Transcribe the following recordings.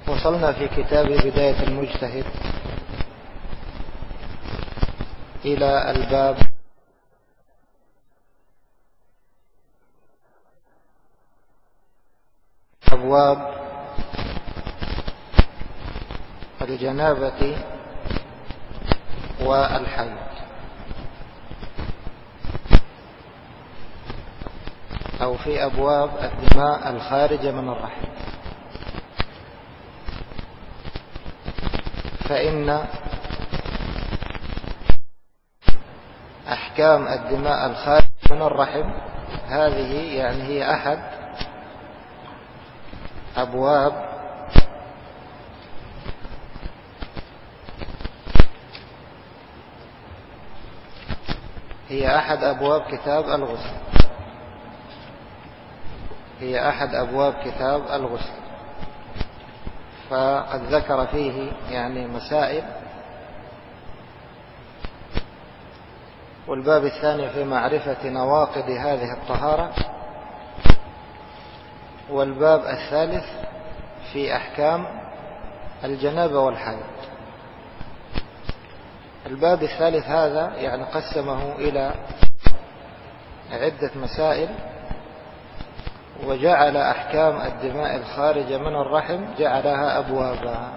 وصلنا في كتاب بداية المجتهد إلى الباب أبواب الجنابة والحيض، أو في أبواب الدماء الخارجة من الرحم. فإن أحكام الدماء الخارجة من الرحم هذه يعني هي أحد أبواب كتاب الغسل. هي أحد أبواب كتاب الغسل، فقد ذكر فيه يعني مسائل. والباب الثاني في معرفة نواقض هذه الطهارة، والباب الثالث في أحكام الجنابة والحيض. الباب الثالث هذا يعني قسمه إلى عدة مسائل، وجعل أحكام الدماء الخارجة من الرحم جعلها أبوابا.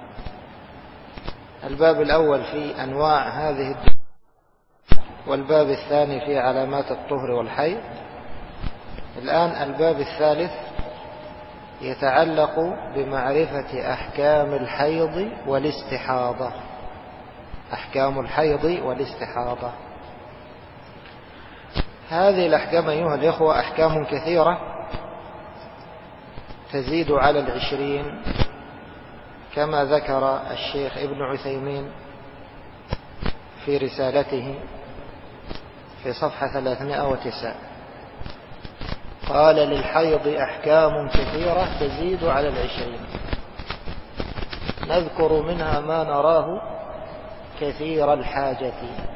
الباب الأول في أنواع هذه الدماء، والباب الثاني في علامات الطهر والحيض. الآن الباب الثالث يتعلق بمعرفة أحكام الحيض والاستحاضة. أحكام الحيض والاستحاضة هذه الأحكام أيها الإخوة أحكام كثيرة تزيد على 20، كما ذكر الشيخ ابن عثيمين في رسالته في صفحة 309. قال: للحيض أحكام كثيرة تزيد على 20، نذكر منها ما نراه كثير الحاجة.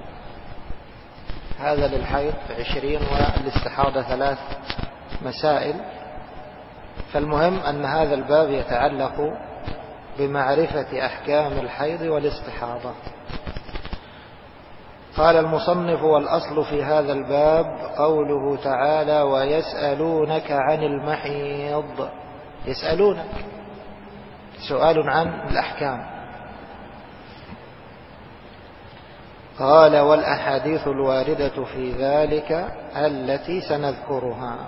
هذا للحيض 20، والاستحاضة 3 مسائل. فالمهم أن هذا الباب يتعلق بمعرفة أحكام الحيض والاستحاضة. قال المصنف: والأصل في هذا الباب قوله تعالى: ويسألونك عن المحيض. يسألونك سؤال عن الأحكام. قال: والأحاديث الواردة في ذلك التي سنذكرها.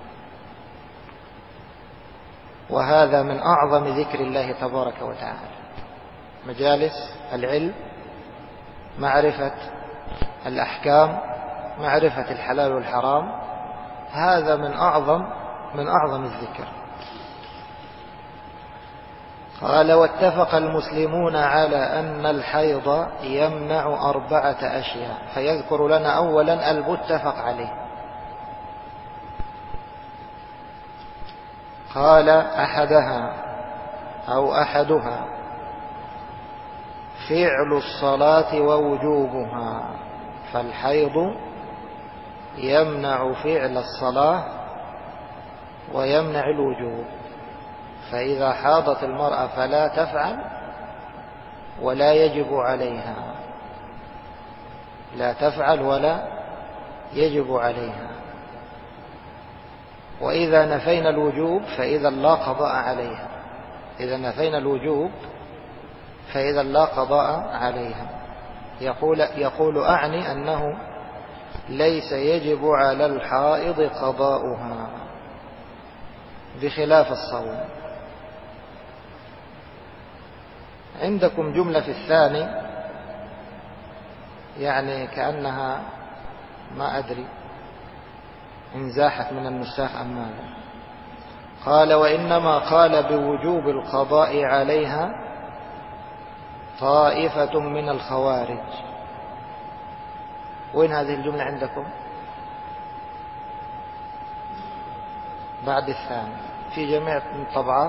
وهذا من أعظم ذكر الله تبارك وتعالى. مجالس العلم، معرفة الأحكام، معرفة الحلال والحرام، هذا من أعظم الذكر. قال: واتفق المسلمون على أن الحيض يمنع 4 أشياء. فيذكر لنا أولا المتفق عليه. قال: أحدها فعل الصلاة ووجوبها. فالحيض يمنع فعل الصلاة ويمنع الوجوب. فإذا حاضت المرأة فلا تفعل ولا يجب عليها، لا تفعل ولا يجب عليها. وإذا نفينا الوجوب فإذا لا قضاء عليها. إذا نفينا الوجوب فإذا لا قضاء عليها. يقول أعني أنه ليس يجب على الحائض قضاؤها بخلاف الصوم. عندكم جملة في الثاني يعني كأنها ما أدري إن زاحت من النساخ أم ماذا. قال: وإنما قال بوجوب القضاء عليها طائفة من الخوارج. وين هذه الجملة عندكم؟ بعد الثاني في جميع الطبعات.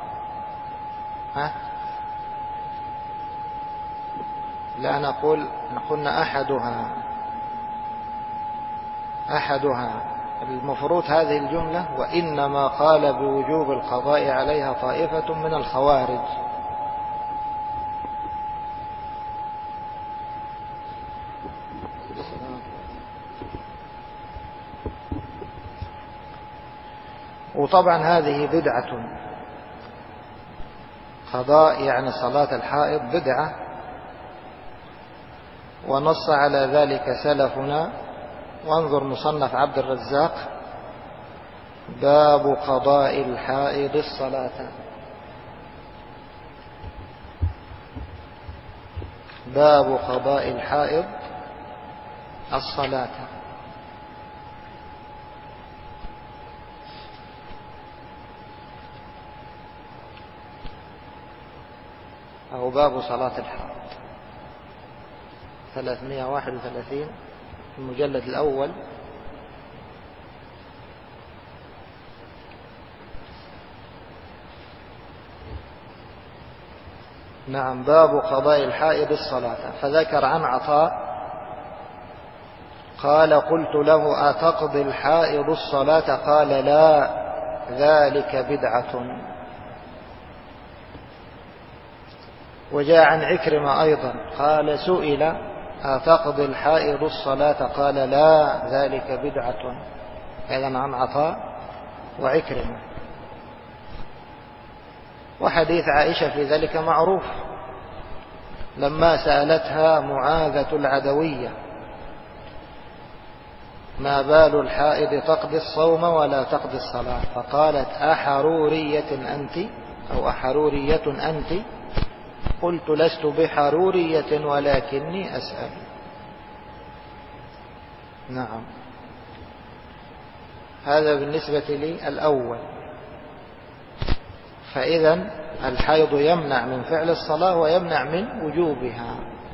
لا، نقولنا أحدها المفروض هذه الجملة وإنما قال بوجوب القضاء عليها طائفة من الخوارج. وطبعا هذه بدعة، قضاء يعني صلاة الحائض بدعة، ونص على ذلك سلفنا. وانظر مصنف عبد الرزاق باب قضاء الحائض الصلاة، باب قضاء الحائض الصلاة. أو باب صلاة الحائض 331 المجلد الأول. نعم، باب قضاء الحائض الصلاة. فذكر عن عطاء قال قلت له أتقضي الحائض الصلاة؟ قال لا، ذلك بدعة. وجاء عن عكرمة أيضا قال سئل أتقضي الحائض الصلاة؟ قال لا، ذلك بدعة. إذن عن عطاء وعكرمة. وحديث عائشة في ذلك معروف، لما سألتها معاذة العدوية ما بال الحائض تقضي الصوم ولا تقضي الصلاة؟ فقالت أحرورية أنت أو أحرورية أنت؟ قلت لست بحرورية ولكني أسأل. نعم، هذا بالنسبة لي الأول. فإذا الحيض يمنع من فعل الصلاة ويمنع من وجوبها،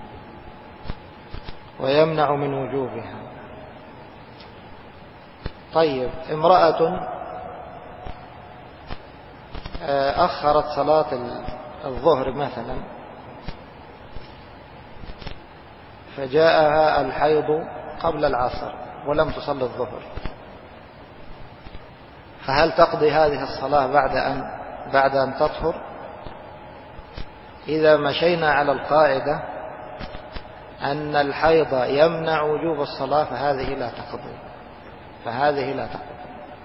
ويمنع من وجوبها. طيب، امرأة أخرت صلاة الظهر مثلا، فجاءها الحيض قبل العصر ولم تصل الظهر، فهل تقضي هذه الصلاة بعد أن تطهر؟ إذا مشينا على القاعدة أن الحيض يمنع وجوب الصلاة فهذه لا تقضي.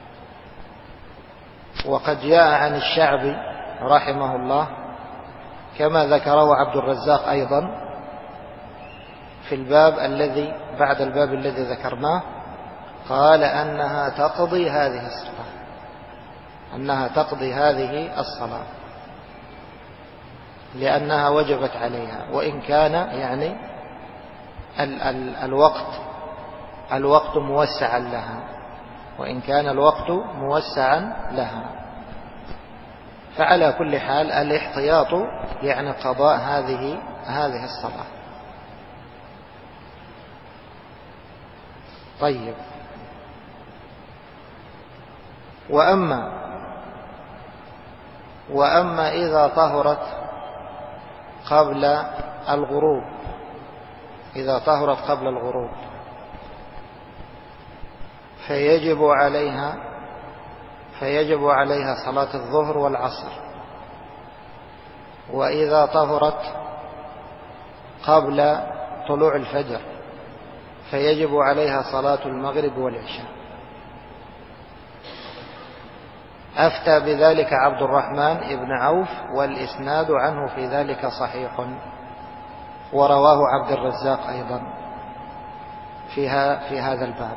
وقد جاء عن الشعبي رحمه الله كما ذكره عبد الرزاق أيضا في الباب الذي بعد الباب الذي ذكرناه، قال أنها تقضي هذه الصلاة لأنها وجبت عليها، وإن كان يعني الوقت موسعا لها، فعلى كل حال الاحتياط يعني قضاء هذه الصلاة. طيب، وأما إذا طهرت قبل الغروب فيجب عليها صلاة الظهر والعصر. وإذا طهرت قبل طلوع الفجر فيجب عليها صلاة المغرب والعشاء. أفتى بذلك عبد الرحمن بن عوف، والإسناد عنه في ذلك صحيح، ورواه عبد الرزاق أيضا في هذا الباب.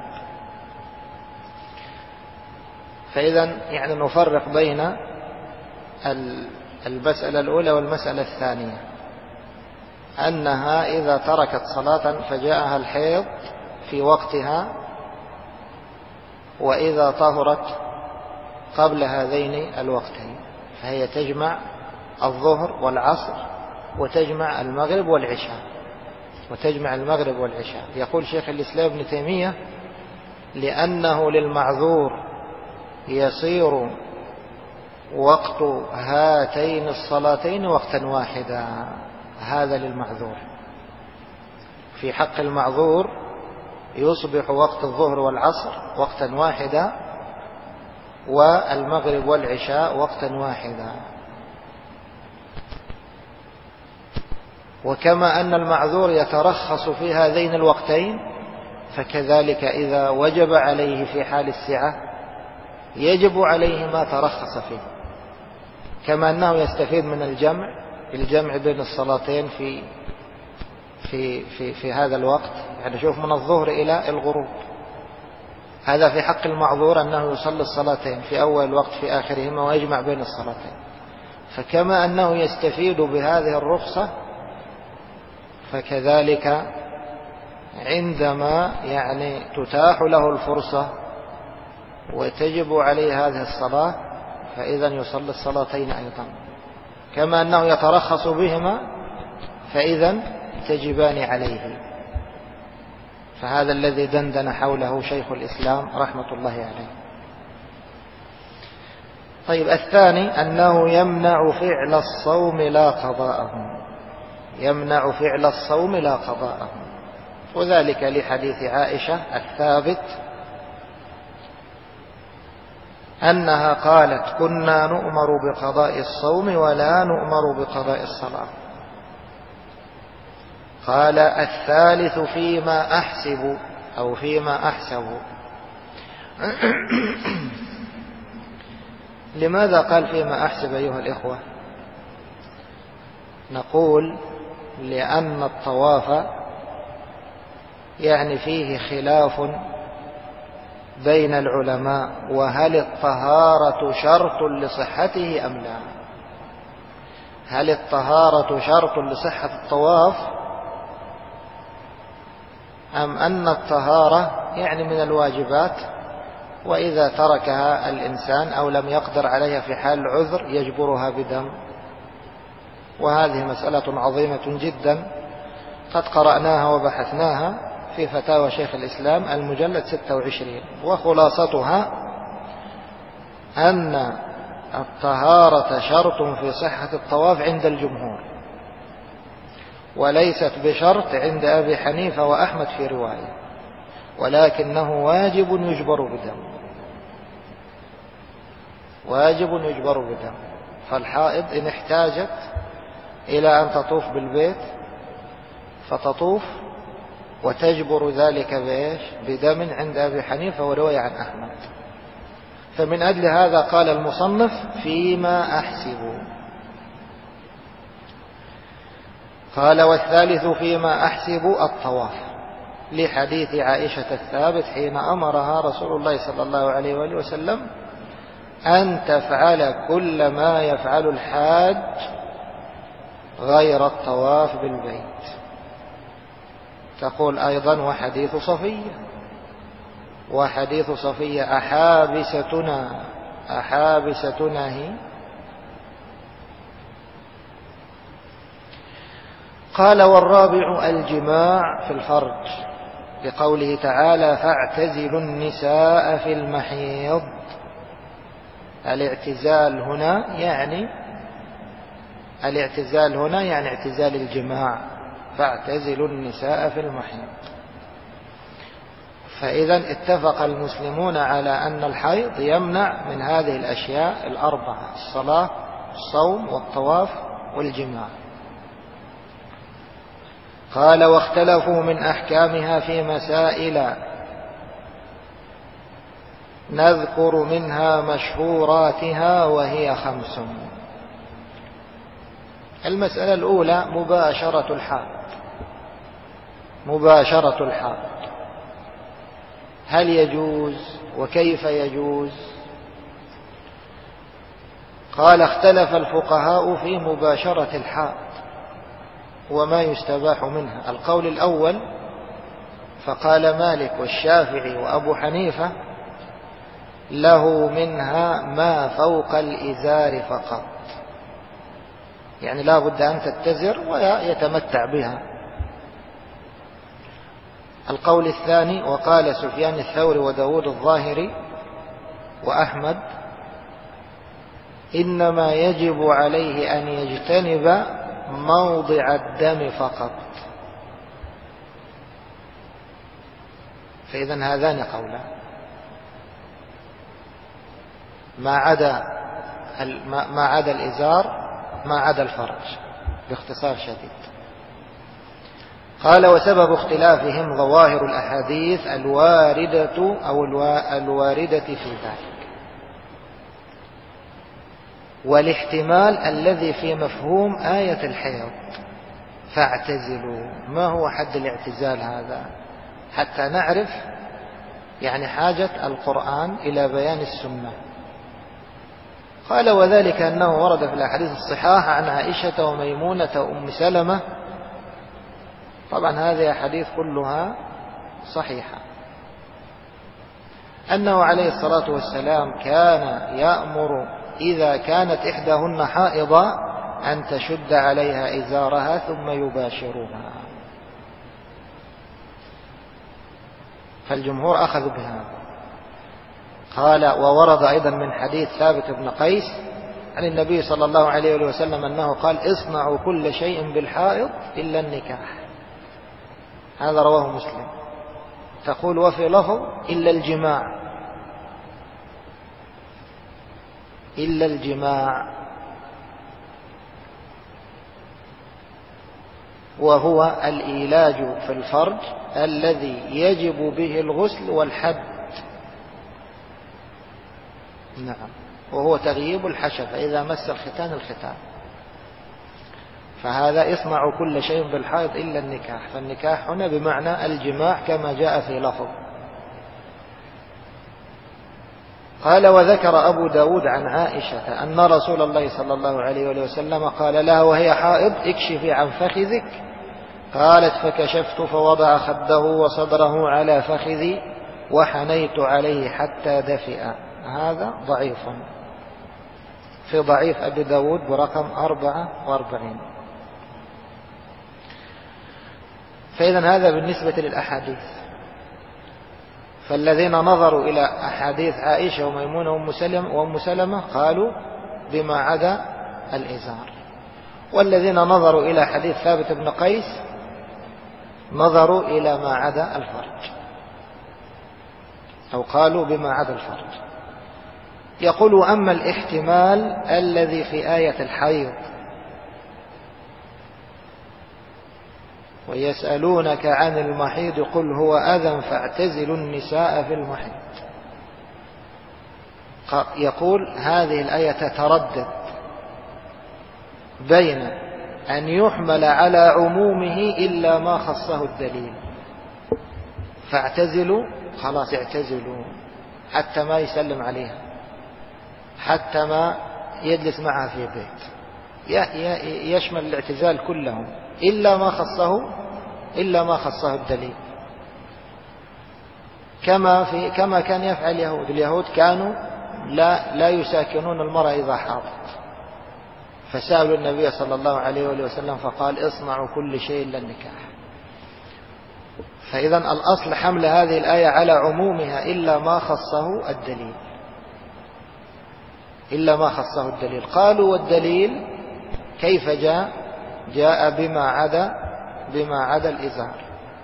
فإذا يعني نفرق بين المسألة الأولى والمسألة الثانية، أنها إذا تركت صلاة فجاءها الحيض في وقتها، وإذا طهرت قبل هذين الوقتين فهي تجمع الظهر والعصر وتجمع المغرب والعشاء. يقول شيخ الإسلام ابن تيمية لأنه للمعذور يصير وقت هاتين الصلاتين وقتا واحدا. هذا للمعذور. في حق المعذور يصبح وقت الظهر والعصر وقتا واحدا، والمغرب والعشاء وقتا واحدا. وكما أن المعذور يترخص في هذين الوقتين، فكذلك إذا وجب عليه في حال السعة يجب عليه ما ترخص فيه، كما أنه يستفيد من الجمع بين الصلاتين في هذا الوقت. يعني شوف، من الظهر إلى الغروب، هذا في حق المعذور أنه يصلي الصلاتين في أول الوقت في آخرهما ويجمع بين الصلاتين. فكما أنه يستفيد بهذه الرخصة، فكذلك عندما يعني تتاح له الفرصة وتجب عليه هذه الصلاة، فإذا يصلي الصلاتين أيضا، كما أنه يترخص بهما فإذا تجبان عليه. فهذا الذي دندن حوله شيخ الإسلام رحمة الله عليه. طيب، الثاني أنه يمنع فعل الصوم لا قضاءه، يمنع فعل الصوم لا قضاءه، وذلك لحديث عائشة الثابت أنها قالت: كنا نؤمر بقضاء الصوم ولا نؤمر بقضاء الصلاة. قال: الثالث فيما أحسب أو فيما أحسب. لماذا قال فيما أحسب أيها الإخوة؟ نقول لأن الطواف يعني فيه خلاف بين العلماء، وهل الطهارة شرط لصحته أم لا؟ هل الطهارة شرط لصحة الطواف، أم أن الطهارة يعني من الواجبات، وإذا تركها الإنسان أو لم يقدر عليها في حال العذر يجبرها بدم؟ وهذه مسألة عظيمة جدا قد قرأناها وبحثناها في فتاوى شيخ الإسلام المجلد 26، وخلاصتها أن الطهارة شرط في صحة الطواف عند الجمهور، وليست بشرط عند أبي حنيفة وأحمد في رواية، ولكنه واجب يجبر بدم، واجب يجبر بدم. فالحائض إن احتاجت إلى أن تطوف بالبيت فتطوف وتجبر ذلك بدم عند أبي حنيفة ورواية عن أحمد. فمن أجل هذا قال المصنف: فيما أحسب. قال: والثالث فيما أحسب الطواف، لحديث عائشة الثابت حين أمرها رسول الله صلى الله عليه وآله وسلم أن تفعل كل ما يفعل الحاج غير الطواف بالبيت. تقول أيضا: وحديث صفية أحابستنا هي؟ قال: والرابع الجماع في الفرج، لقوله تعالى: فاعتزلوا النساء في المحيض. الاعتزال هنا يعني اعتزال الجماع، فاعتزلوا النساء في المحيض. فإذا اتفق المسلمون على أن الحيض يمنع من هذه الأشياء الأربعة: الصلاة، الصوم، والطواف، والجماع. قال: واختلفوا من أحكامها في مسائل نذكر منها مشهوراتها وهي 5. المسألة الأولى مباشرة الحائض، هل يجوز وكيف يجوز؟ قال: اختلف الفقهاء في مباشرة الحائض وما يستباح منها. القول الأول فقال مالك والشافعي وأبو حنيفة: له منها ما فوق الإزار فقط، يعني لا بد أن تتزر ويتمتع بها. القول الثاني وقال سفيان الثوري وداود الظاهري وأحمد: إنما يجب عليه أن يجتنب موضع الدم فقط. فإذن هذان قولان، ما عدا الإزار، ما عدا الفرج، باختصار شديد. قال: وسبب اختلافهم ظواهر الأحاديث الواردة في ذلك، والاحتمال الذي في مفهوم آية الحيض فاعتزلوا. ما هو حد الاعتزال هذا؟ حتى نعرف يعني حاجة القرآن إلى بيان السنة. قال: وذلك أنه ورد في الأحاديث الصحاح عن عائشة وميمونة وأم سلمة، طبعا هذه أحاديث كلها صحيحة، أنه عليه الصلاة والسلام كان يأمر إذا كانت إحداهن حائضة أن تشد عليها إزارها ثم يباشرها. فالجمهور أخذوا بهذا. قال: وورد أيضا من حديث ثابت بن قيس عن النبي صلى الله عليه وسلم أنه قال: اصنعوا كل شيء بالحائض إلا النكاح. هذا رواه مسلم. تقول: وفي لفظ إلا الجماع، إلا الجماع، وهو الإيلاج في الفرج الذي يجب به الغسل والحد. نعم، وهو تغييب الحشفة إذا مس الختان الختان. فهذا اصنعوا كل شيء بالحائض إلا النكاح، فالنكاح هنا بمعنى الجماع كما جاء في لفظ. قال: وذكر أبو داود عن عائشة أن رسول الله صلى الله عليه وسلم قال لها وهي حائض: اكشفي عن فخذك. قالت: فكشفت فوضع خده وصدره على فخذي وحنيت عليه حتى دفئ. هذا ضعيف في ضعيف أبي داود برقم 44. فإذا هذا بالنسبة للأحاديث. فالذين نظروا إلى أحاديث عائشة وميمونة وأم سلمة قالوا بما عدا الإزار، والذين نظروا إلى حديث ثابت بن قيس نظروا إلى ما عدا الفرج، أو قالوا بما عدا الفرج. يقول: أما الاحتمال الذي في آية الحيض: ويسألونك عن المحيض قل هو أذى فاعتزلوا النساء في المحيض. يقول: هذه الآية تتردد بين أن يحمل على عمومه إلا ما خصه الدليل، فاعتزلوا، خلاص اعتزلوا، حتى ما يسلم عليها، حتى ما يجلس معها في بيت، يشمل الاعتزال كلهم إلا ما خصه الدليل. كما كان يفعل اليهود كانوا لا يساكنون المرأة إذا حاضت، فسألوا النبي صلى الله عليه وسلم فقال: اصنعوا كل شيء إلا النكاح. فإذا الأصل حمل هذه الآية على عمومها إلا ما خصه الدليل، إلا ما خصه الدليل. قالوا: والدليل كيف جاء بما عدا الإزار.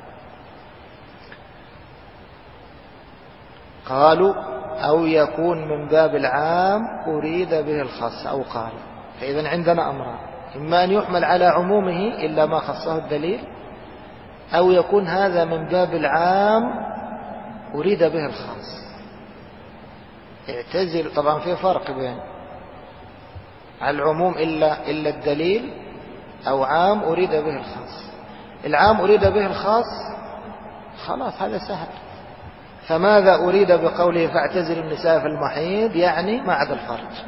قالوا: أو يكون من باب العام أريد به الخاص، أو قال. فإذا عندنا أمران: إما أن يحمل على عمومه إلا ما خصه الدليل، أو يكون هذا من باب العام أريد به الخاص. اعتزل، طبعا في فرق بين العموم إلا الدليل، أو عام أريد به الخاص. العام أريد به الخاص خلاص هذا سهل. فماذا أريد بقوله فاعتزل النساء في المحيض؟ يعني ما عدا الفرج.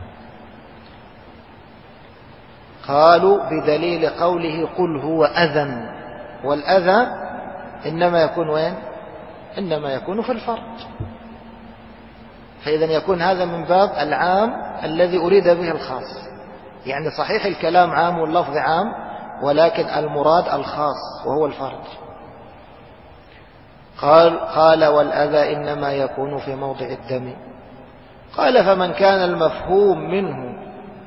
قالوا: بدليل قوله قل هو أذى، والأذى إنما يكون وين؟ إنما يكون في الفرج. فإذا يكون هذا من باب العام الذي أريد به الخاص. يعني صحيح الكلام عام واللفظ عام، ولكن المراد الخاص وهو الفرج. قال: والأذى إنما يكون في موضع الدم. قال: فمن كان المفهوم منه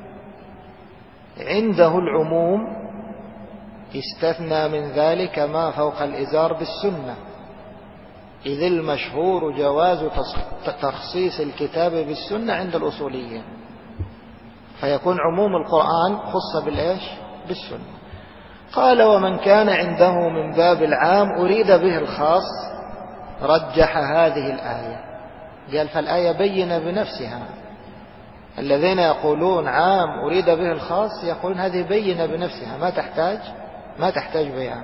عنده العموم استثنى من ذلك ما فوق الإزار بالسنة، إذ المشهور جواز تخصيص الكتاب بالسنة عند الأصوليين، فيكون عموم القرآن خص بالإيش؟ بالسنة. قال ومن كان عنده من باب العام أريد به الخاص رجح هذه الآية. قال فالآية بينة بنفسها. الذين يقولون عام أريد به الخاص يقولون هذه بينة بنفسها ما تحتاج بيان.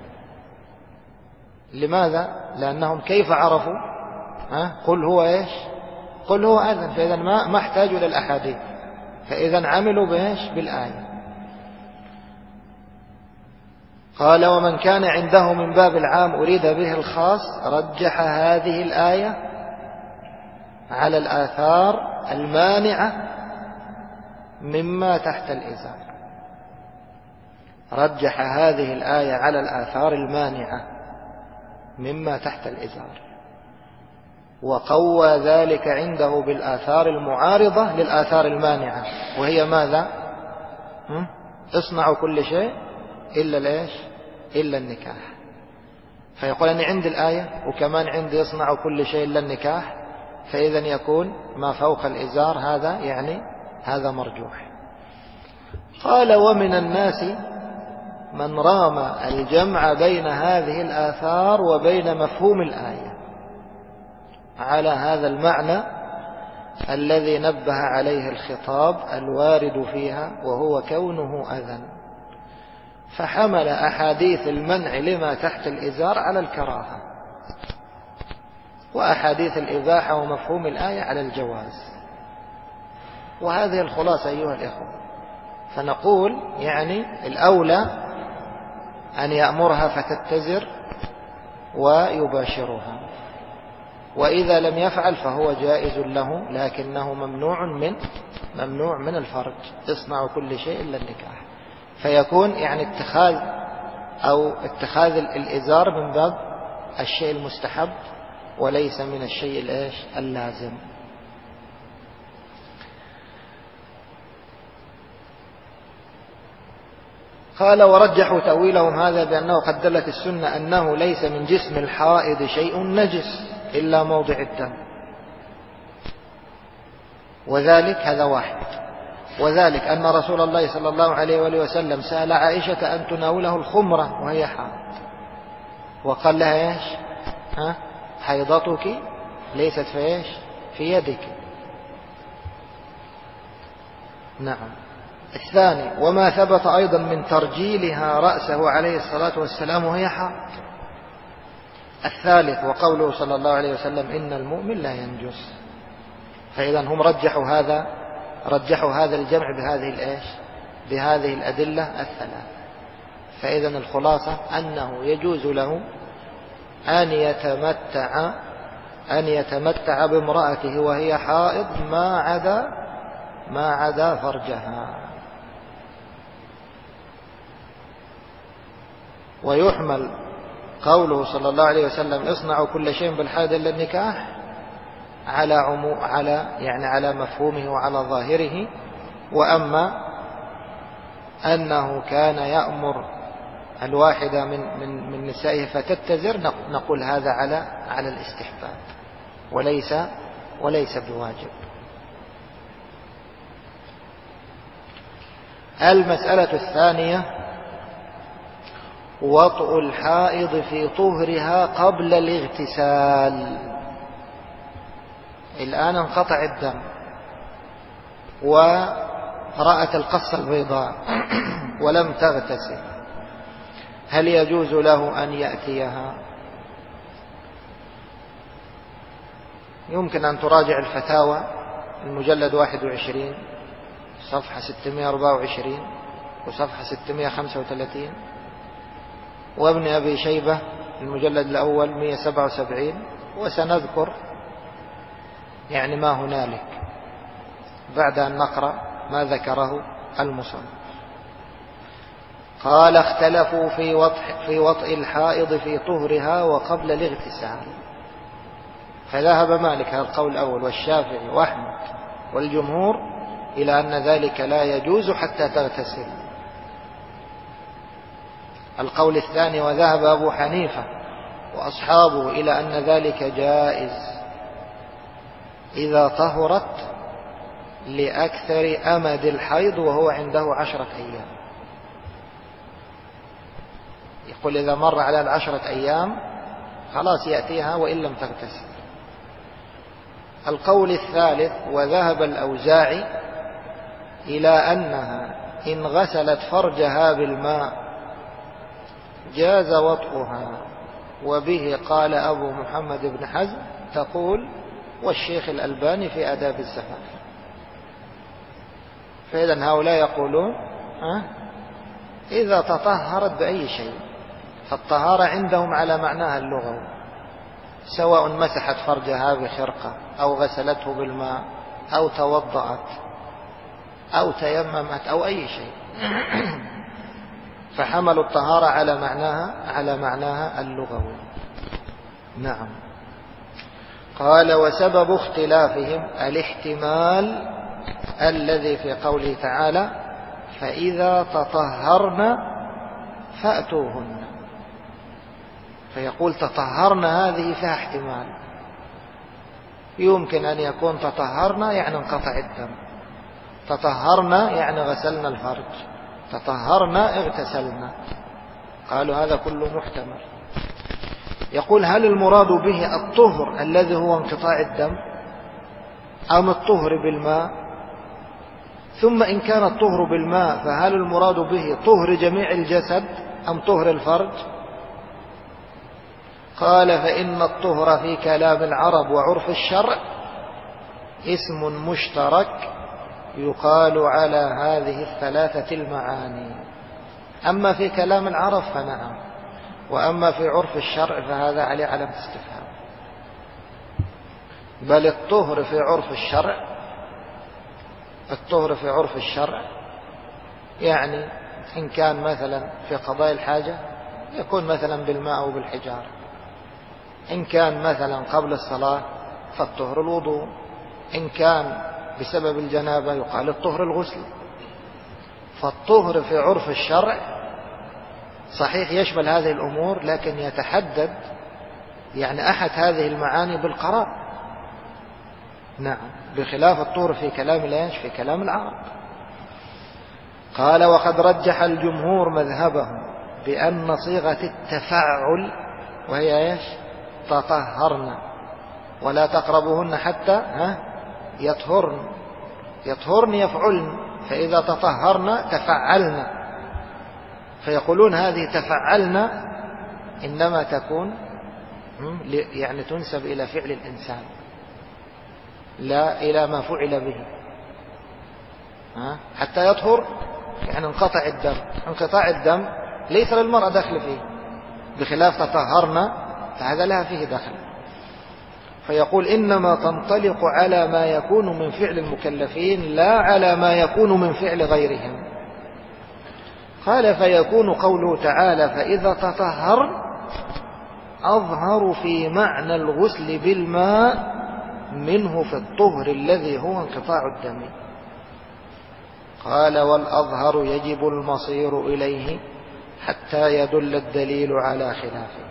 لماذا؟ لأنهم كيف عرفوا؟ قل هو إيش؟ قل هو أذن، فإذا ما احتاجوا للأحاديث، فإذا عملوا بإيش؟ بالآية. قال ومن كان عنده من باب العام أريد به الخاص رجح هذه الآية على الآثار المانعة مما تحت الإزار. رجح هذه الآية على الآثار المانعة مما تحت الإزار، وقوى ذلك عنده بالآثار المعارضة للآثار المانعة، وهي ماذا؟ اصنعوا كل شيء إلا ليش؟ إلا النكاح. فيقول أني عندي الآية وكمان عندي يصنعوا كل شيء إلا النكاح، فإذا يكون ما فوق الإزار هذا يعني هذا مرجوح. قال ومن الناس من رام الجمع بين هذه الآثار وبين مفهوم الآية على هذا المعنى الذي نبه عليه الخطاب الوارد فيها، وهو كونه أذى، فحمل أحاديث المنع لما تحت الإزار على الكراهة، وأحاديث الإباحة ومفهوم الآية على الجواز. وهذه الخلاصة أيها الإخوة. فنقول يعني الأولى أن يأمرها فتتزر ويباشرها، وإذا لم يفعل فهو جائز له، لكنه ممنوع من الفرج. اصنعوا كل شيء إلا النكاح. فيكون يعني اتخاذ الإزار من باب الشيء المستحب وليس من الشيء اللازم. قال ورجحوا تأويلهم هذا بأنه قد دلت السنة أنه ليس من جسم الحائض شيء نجس إلا موضع الدم، وذلك هذا واحد. وذلك أن رسول الله صلى الله عليه وآله وسلم سأل عائشة أن تناوله الخمرة وهي حائض، وقال لها إيش؟ حيضتك ليست في إيش؟ في يدك. نعم. الثاني وما ثبت أيضا من ترجيلها رأسه عليه الصلاة والسلام وهي حائض. الثالث وقوله صلى الله عليه وسلم إن المؤمن لا ينجس. فإذا هم رجحوا هذا الجمع بهذه الأدلة الثلاث. فإذا الخلاصة أنه يجوز له أن يتمتع بامرأته وهي حائض ما عدا فرجها. ويحمل قوله صلى الله عليه وسلم اصنعوا كل شيء بالحائض إلا النكاح على مفهومه وعلى ظاهره. وأما أنه كان يأمر الواحدة من نسائه فتتزر نقول هذا على الاستحباب وليس بواجب. المسألة الثانية وطء الحائض في طهرها قبل الاغتسال. الآن انقطع الدم ورأت القصة البيضاء ولم تغتسل، هل يجوز له أن يأتيها؟ يمكن أن تراجع الفتاوى المجلد 21 صفحة 624 وصفحة 635، وابن أبي شيبة المجلد الأول 177، وسنذكر يعني ما هنالك بعد أن نقرأ ما ذكره المصنف. قال اختلفوا في وطء الحائض في طهرها وقبل الاغتسال، فذهب مالك هذا القول الأول والشافعي وأحمد والجمهور إلى أن ذلك لا يجوز حتى تغتسل. القول الثاني وذهب أبو حنيفة وأصحابه إلى أن ذلك جائز إذا طهرت لأكثر أمد الحيض وهو عنده 10 أيام. يقول إذا مر على 10 أيام خلاص يأتيها وإن لم تغتسل. القول الثالث: وذهب الأوزاعي إلى أنها إن غسلت فرجها بالماء جاز وطئها، وبه قال أبو محمد بن حزم تقول والشيخ الألباني في آداب الزفاف. فإذا هؤلاء يقولون إذا تطهرت بأي شيء، فالطهارة عندهم على معناها اللغوي، سواء مسحت فرجها بخرقة أو غسلته بالماء أو توضأت أو تيممت أو أي شيء، فحملوا الطهارة على معناها اللغوي. نعم. قال: وسبب اختلافهم الاحتمال الذي في قوله تعالى: فإذا تطهرن فأتوهن. فيقول تطهرن هذه فيها احتمال، يمكن أن يكون تطهرن يعني انقطع الدم، تطهرن يعني غسلنا الفرج، تطهرن اغتسلنا. قالوا هذا كله محتمل. يقول: هل المراد به الطهر الذي هو انقطاع الدم أم الطهر بالماء؟ ثم إن كان الطهر بالماء فهل المراد به طهر جميع الجسد أم طهر الفرج؟ قال: فإن الطهر في كلام العرب وعرف الشرع اسم مشترك يقال على هذه الثلاثة المعاني. أما في كلام العرب فنعم، وأما في عرف الشرع فهذا عليه علامة استفهام. بل الطهر في عرف الشرع يعني إن كان مثلا في قضاء الحاجة يكون مثلا بالماء أو بالحجارة، إن كان مثلا قبل الصلاة فالطهر الوضوء، إن كان بسبب الجنابة يقال الطهر الغسل. فالطهر في عرف الشرع صحيح يشمل هذه الأمور، لكن يتحدد يعني أحد هذه المعاني بالقرار. نعم، بخلاف الطهر في كلام العرب. قال: وقد رجح الجمهور مذهبهم بأن صيغة التفاعل وهي تطهرن ولا تقربوهن حتى يطهرن يفعلن، فإذا تطهرن تفعلن. فيقولون هذه تفعلن إنما تكون يعني تنسب إلى فعل الإنسان لا إلى ما فعل به. حتى يطهر يعني انقطع الدم. انقطاع الدم ليس للمرأة دخل فيه، بخلاف تطهرن فهذا لها فيه دخل. فيقول إنما تنطلق على ما يكون من فعل المكلفين لا على ما يكون من فعل غيرهم. قال: فيكون قوله تعالى فإذا تطهر أظهر في معنى الغسل بالماء منه في الطهر الذي هو انقطاع الدم. قال: والأظهر يجب المصير إليه حتى يدل الدليل على خلافه.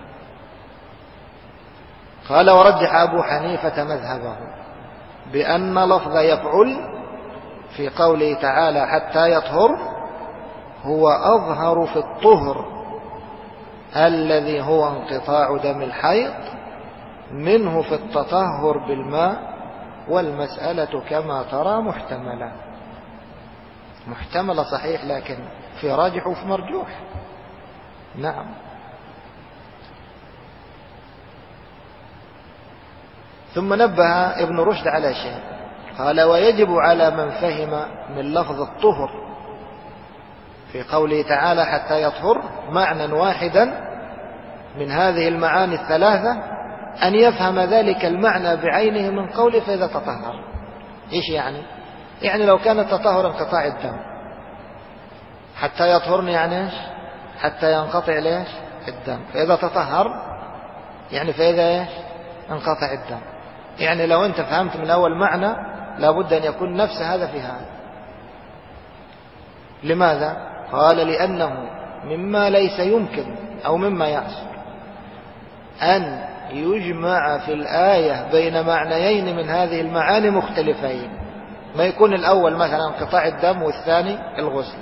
قال: ورجح أبو حنيفة مذهبه بأن لفظ يفعل في قوله تعالى حتى يطهر هو أظهر في الطهر الذي هو انقطاع دم الحيض منه في التطهر بالماء، والمسألة كما ترى محتملة صحيح، لكن في راجح وفي مرجوح. نعم. ثم نبه ابن رشد على شيء، قال: ويجب على من فهم من لفظ الطهر في قوله تعالى حتى يطهر معنى واحدا من هذه المعاني الثلاثة أن يفهم ذلك المعنى بعينه من قوله فإذا تطهر. إيش يعني لو كان التطهر انقطاع الدم، حتى يطهرن يعني إيش؟ حتى ينقطع ليش الدم. فإذا تطهر يعني فإذا إيش؟ انقطع الدم. يعني لو أنت فهمت من أول معنى لابد أن يكون نفس هذا في هذا. لماذا؟ قال: لأنه مما ليس يمكن أو مما يحصل أن يجمع في الآية بين معنيين من هذه المعاني مختلفين، ما يكون الأول مثلا انقطاع الدم والثاني الغسل.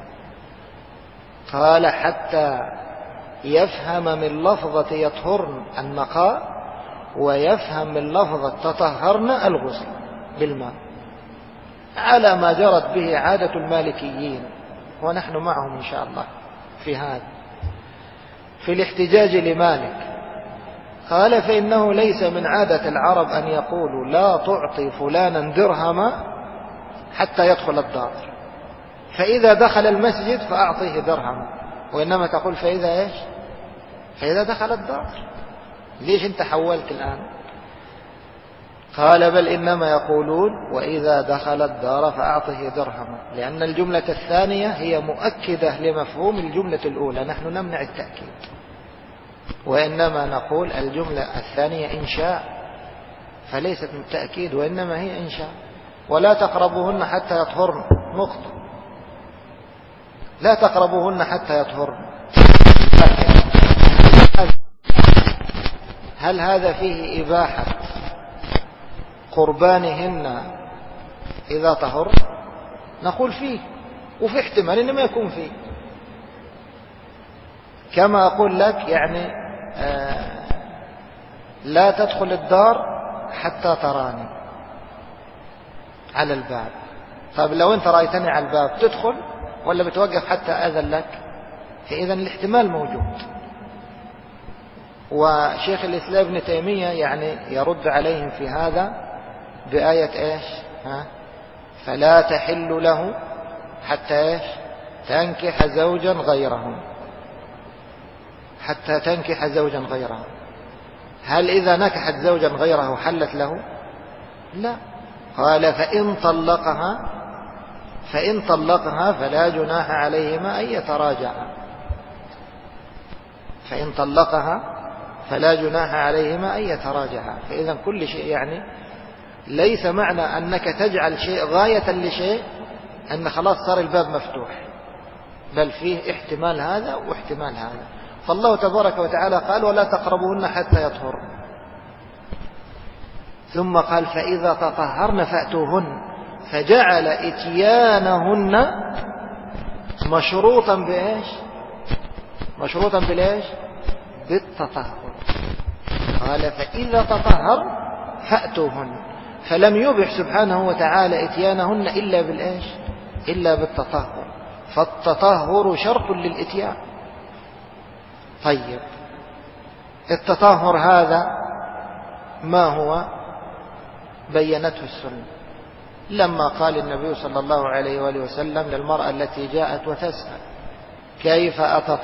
قال حتى يفهم من لفظة يطهرن النقاء، ويفهم من لفظة تطهرن الغسل بالماء، على ما جرت به عادة المالكيين، ونحن معهم إن شاء الله في هذا. في الاحتجاج لمالك قال فإنه ليس من عادة العرب أن يقولوا لا تعطي فلانا درهما حتى يدخل الدار، فإذا دخل المسجد فأعطيه درهما، وإنما تقول فإذا إيش؟ فإذا دخل الدار. ليش أنت حولت الآن؟ قال بل إنما يقولون وإذا دخل الدار فأعطيه درهما، لأن الجملة الثانية هي مؤكدة لمفهوم الجملة الأولى، نحن نمنع التأكيد، وإنما نقول الجملة الثانية إنشاء، فليست من تأكيد وإنما هي إنشاء. ولا تقربوهن حتى يطهرن، نقطة، لا تقربوهن حتى يطهرن. هل هذا فيه إباحة قربانهن إذا طهر؟ نقول فيه، وفي احتمال إنه ما يكون فيه، كما أقول لك يعني لا تدخل الدار حتى تراني على الباب. طيب لو أنت رأيتني على الباب تدخل ولا بتوقف حتى أذن لك؟ فإذا الاحتمال موجود. وشيخ الإسلام ابن تيمية يعني يرد عليهم في هذا بآية إيش؟ فلا تحل له حتى إيش؟ تنكح زوجا غيره، حتى تنكح زوجا غيره. هل إذا نكحت زوجا غيره حلت له؟ لا. قال فإن طلقها فلا جناح عليهما أن يتراجعا، فإن طلقها فلا جناح عليهما أن يتراجعا. فإذا كل شيء يعني ليس معنى أنك تجعل شيء غاية لشيء أن خلاص صار الباب مفتوح، بل فيه احتمال هذا واحتمال هذا. فالله تبارك وتعالى قال ولا تقربوهن حتى يطهرن، ثم قال فإذا تطهرن فأتوهن، فجعل إتيانهن مشروطا بإيش؟ مشروطا بالإيش؟ بالتطهر. قال فإذا تطهر فأتوهن، فلم يبح سبحانه وتعالى إتيانهن إلا بالإيش؟ إلا بالتطهر، فالتطهر شرط للإتيان. طيب التطهر هذا ما هو؟ بينته السنة لما قال النبي صلى الله عليه وآله وسلم للمرأة التي جاءت وتسأل كيف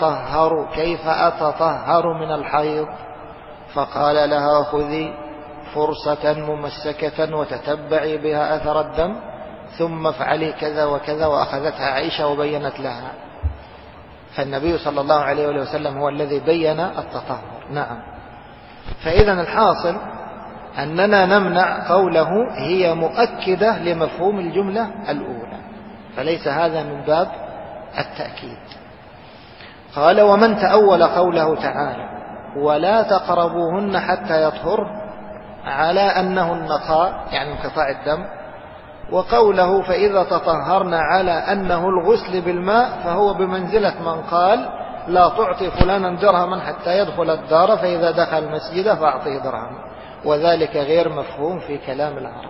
أتطهر من الحيض؟ فقال لها خذي فرصة ممسكة وتتبعي بها أثر الدم ثم افعلي كذا وكذا، وأخذتها عائشة وبينت لها. فالنبي صلى الله عليه وسلم هو الذي بين التطهر. نعم. فإذا الحاصل أننا نمنع قوله هي مؤكدة لمفهوم الجملة الأولى، فليس هذا من باب التأكيد. قال ومن تأول قوله تعالى ولا تقربوهن حتى يطهر على أنه النقاء يعني انقطاع الدم، وقوله فإذا تطهرن على أنه الغسل بالماء، فهو بمنزلة من قال لا تعطي فلانا درهما حتى يدخل الدار فإذا دخل المسجد فأعطيه درهما، وذلك غير مفهوم في كلام العرب.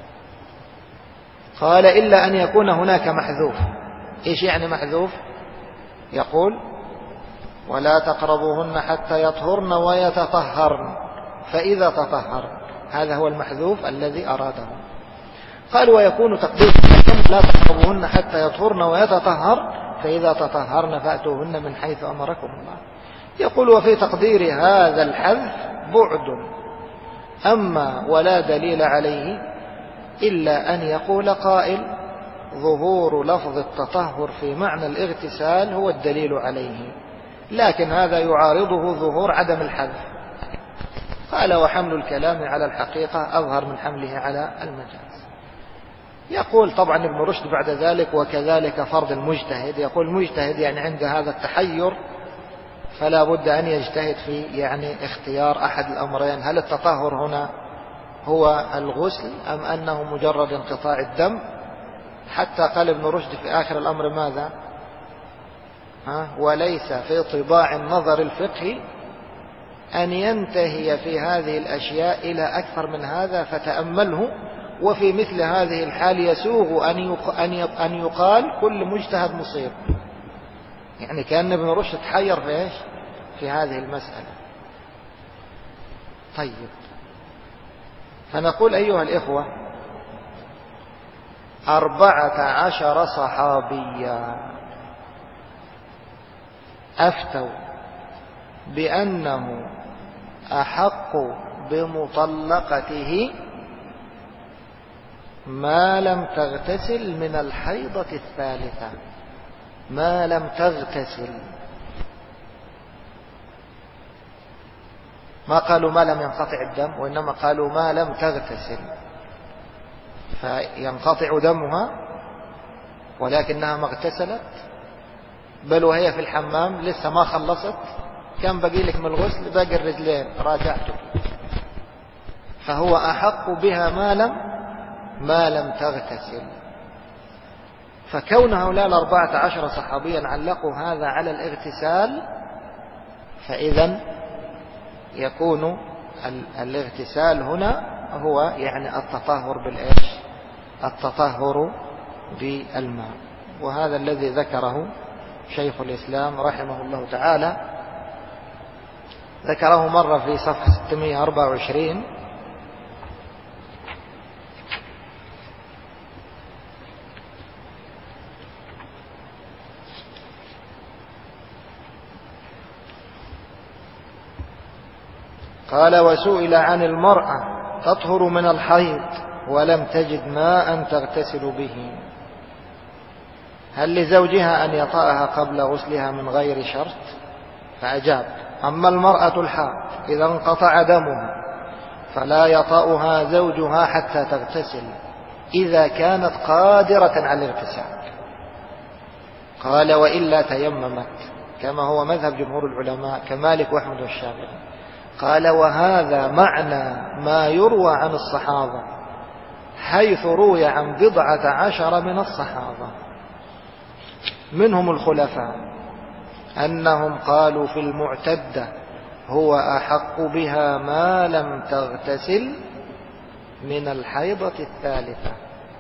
قال إلا أن يكون هناك محذوف. إيش يعني محذوف؟ يقول ولا تقربوهن حتى يطهرن ويتطهرن فإذا تطهرن، هذا هو المحذوف الذي أراده. قال ويكون تقدير لا تقربوهن حتى يطهرن ويتطهر فإذا تطهرن فأتوهن من حيث أمركم الله. يقول وفي تقدير هذا الحذف بعد، أما ولا دليل عليه إلا أن يقول قائل ظهور لفظ التطهر في معنى الاغتسال هو الدليل عليه، لكن هذا يعارضه ظهور عدم الحذف. قال وحمل الكلام على الحقيقة أظهر من حمله على المجاز. يقول طبعا ابن رشد بعد ذلك وكذلك فرض المجتهد. يقول المجتهد يعني عند هذا التحير فلا بد أن يجتهد في يعني اختيار أحد الأمرين، هل التطهر هنا هو الغسل أم أنه مجرد انقطاع الدم؟ حتى قال ابن رشد في آخر الأمر ماذا؟ وليس في طباع النظر الفقهي أن ينتهي في هذه الأشياء إلى أكثر من هذا فتأمله، وفي مثل هذه الحال يسوغ أن يقال كل مجتهد مصيب. يعني كأن ابن رشد تحير في إيش؟ في هذه المسألة. طيب، فنقول أيها الإخوة 14 صحابيا أفتوا بأنه أحق بمطلقته ما لم تغتسل من الحيضة الثالثة. ما لم تغتسل، ما قالوا ما لم ينقطع الدم، وإنما قالوا ما لم تغتسل، فينقطع دمها ولكنها ما اغتسلت، بل وهي في الحمام لسه ما خلصت، كم بقي لك من الغسل؟ باقي الرجلين، راجعتك. فهو أحق بها ما لم تغتسل. فكون هؤلاء 14 صحابيا علقوا هذا على الاغتسال، فإذا يكون الاغتسال هنا هو يعني التطهر بالإيش؟ التطهر بالماء. وهذا الذي ذكره شيخ الإسلام رحمه الله تعالى، ذكره مرة في صفحة 624: قال: وسئل عن المرأة تطهر من الحيض ولم تجد ماء تغتسل به، هل لزوجها أن يطأها قبل غسلها من غير شرط؟ فأجاب: أما المرأة الحائض إذا انقطع دمها فلا يطأها زوجها حتى تغتسل إذا كانت قادرة على الاغتسال. قال: وإلا تيممت، كما هو مذهب جمهور العلماء كمالك وأحمد والشافعي. قال: وهذا معنى ما يروى عن الصحابة، حيث روي عن 14 من الصحابة منهم الخلفاء أنهم قالوا في المعتدة هو أحق بها ما لم تغتسل من الحيضة الثالثة.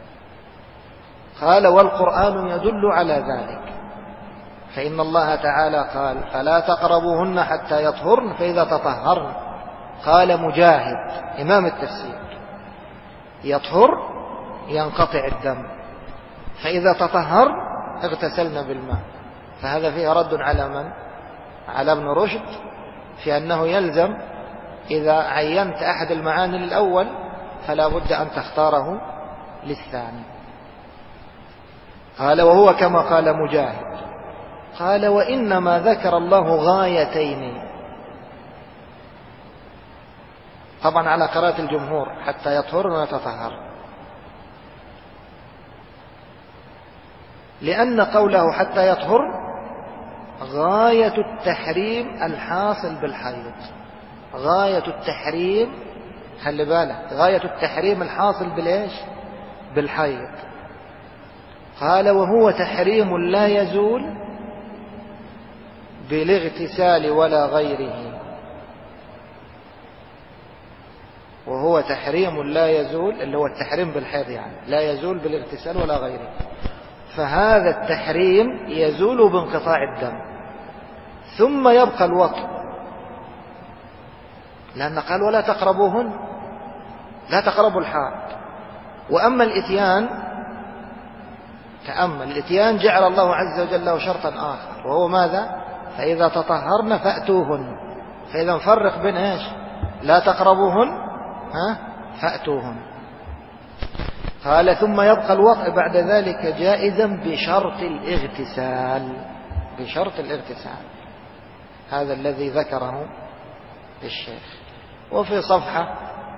قال: والقرآن يدل على ذلك، فإن الله تعالى قال: فلا تقربوهن حتى يطهرن فإذا تطهرن. قال مجاهد إمام التفسير: يطهر ينقطع الدم، فإذا تطهر اغتسلنا بالماء. فهذا فيه رد على من؟ على ابن رشد في أنه يلزم إذا عينت أحد المعاني الأول فلا بد أن تختاره للثاني. قال: وهو كما قال مجاهد. قال: وإنما ذكر الله غايتين، طبعا على قراءة الجمهور، حتى يطهرن ويتطهر، لأن قوله حتى يطهر غاية التحريم الحاصل بالحيض. غاية التحريم، خلي بالك، غاية التحريم الحاصل بالإيش؟ بالحيض. قال: وهو تحريم لا يزول بالاغتسال ولا غيره. وهو تحريم لا يزول، اللي هو التحريم بالحيض، يعني لا يزول بالاغتسال ولا غيره. فهذا التحريم يزول بانقطاع الدم، ثم يبقى الوطء، لأن قال: ولا تقربوهن، لا تقربوا الحائض. وأما الإتيان، تأمل، الإتيان جعل الله عز وجل له شرطا آخر، وهو ماذا؟ فإذا تطهرن فأتوهن. فإذا نفرق بين إيش؟ لا تقربوهن فأتوهن. قال: ثم يبقى الوطء بعد ذلك جائزا بشرط الاغتسال. بشرط الاغتسال، هذا الذي ذكره الشيخ. وفي صفحة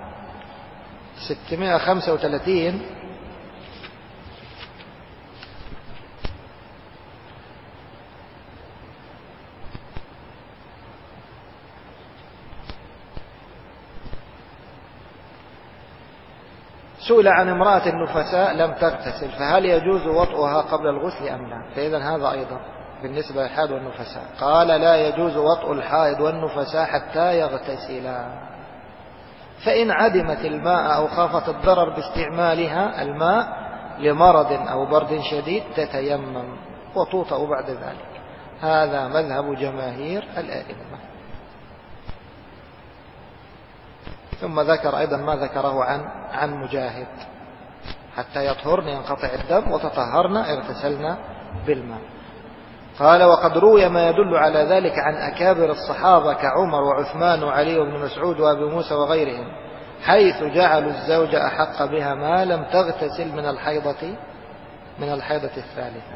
635 سئل عن امرأة النفساء لم تغتسل فهل يجوز وطئها قبل الغسل أم لا؟ فإذا هذا أيضا بالنسبة للحائض والنفساء. قال لا يجوز وطئ الحائض والنفساء حتى يغتسلا، فإن عدمت الماء أو خافت الضرر باستعمالها الماء لمرض أو برد شديد تتيمم وتوطأ بعد ذلك. هذا مذهب جماهير الأئمة. ثم ذكر أيضا ما ذكره عن مجاهد: حتى يطهرن ينقطع الدم وتطهرن اغتسلن بالماء. قال: وقد روي ما يدل على ذلك عن أكابر الصحابة كعمر وعثمان وعلي وابن مسعود وأبي موسى وغيرهم، حيث جعلوا الزوج أحق بها ما لم تغتسل من الحيضة الثالثة.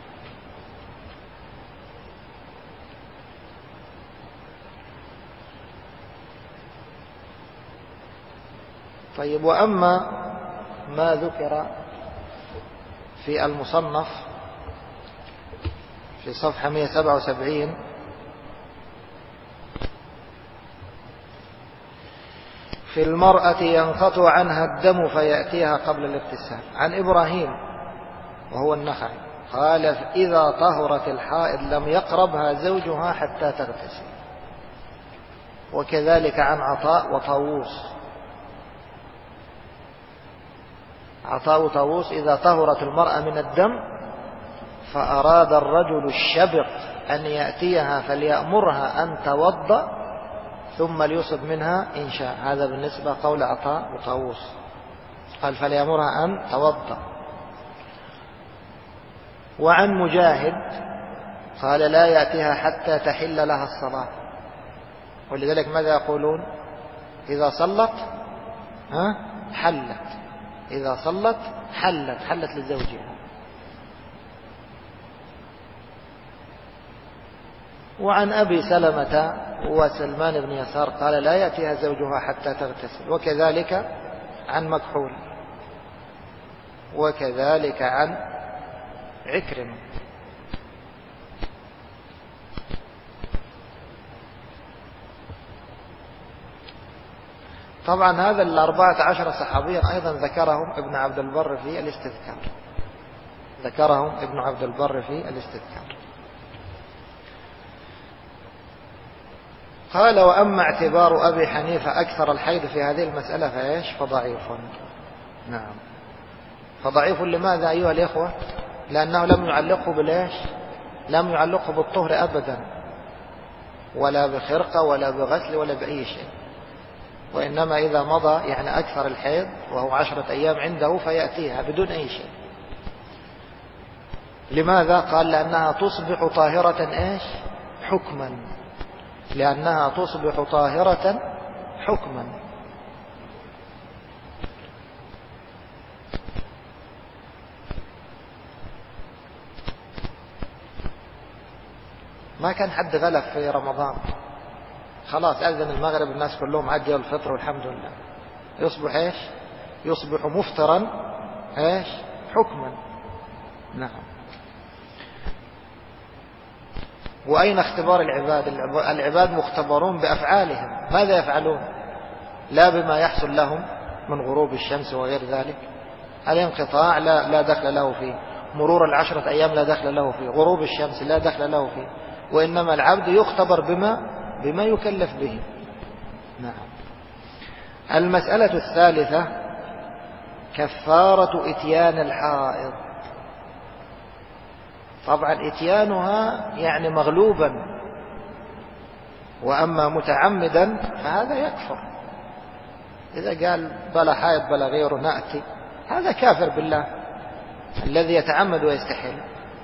طيب، وأما ما ذكر في المصنف في صفحة 177 في المرأة ينقطع عنها الدم فيأتيها قبل الاغتسال، عن إبراهيم وهو النخعي قال: إذا طهرت الحائض لم يقربها زوجها حتى تغتسل. وكذلك عن عطاء وطاووس. عطاء وطاووس: إذا طهرت المرأة من الدم فأراد الرجل الشبق أن يأتيها فليأمرها أن توضأ ثم ليصب منها إن شاء. هذا بالنسبة قول عطاء وطاووس، قال فليأمرها أن توضأ. وعن مجاهد قال: لا يأتيها حتى تحل لها الصلاة. ولذلك ماذا يقولون؟ إذا صلت حلت، إذا صلت حلت لزوجها. وعن أبي سلمة وسلمان بن يسار قال: لا يأتيها زوجها حتى تغتسل. وكذلك عن مكحول، وكذلك عن عكرمة. طبعا هذا 14 صحابيا أيضا ذكرهم ابن عبد البر في الاستذكار. قال: وأما اعتبار أبي حنيفة أكثر الحيض في هذه المسألة فإيش؟ فضعيف. نعم، فضعيف. لماذا أيها الإخوة؟ لأنه لم يعلقه بالإيش؟ لم يعلقه بالطهر أبدا، ولا بخرقة ولا بغسل ولا بأي شيء، وإنما إذا مضى يعني أكثر الحيض وهو 10 أيام عنده فيأتيها بدون أي شيء. لماذا؟ قال: لأنها تصبح طاهرة إيش؟ حكما. لأنها تصبح طاهرة حكما. ما كان حد غلف في رمضان، خلاص أذن المغرب الناس كلهم عدوا الفطر والحمد لله، يصبح إيش؟ يصبح مفطرا إيش؟ حكما. نعم. وأين اختبار العباد؟ العباد مختبرون بأفعالهم. ماذا يفعلون؟ لا بما يحصل لهم من غروب الشمس وغير ذلك. الانقطاع لا دخل له فيه، مرور 10 أيام لا دخل له فيه، غروب الشمس لا دخل له فيه، وإنما العبد يختبر بما يكلف به. نعم. المسألة الثالثة كفارة إتيان الحائض. طبعا إتيانها يعني مغلوبا، وأما متعمدا فهذا يكفر. إذا قال بلا حائض بلا غيره نأتي، هذا كافر بالله الذي يتعمد ويستحل.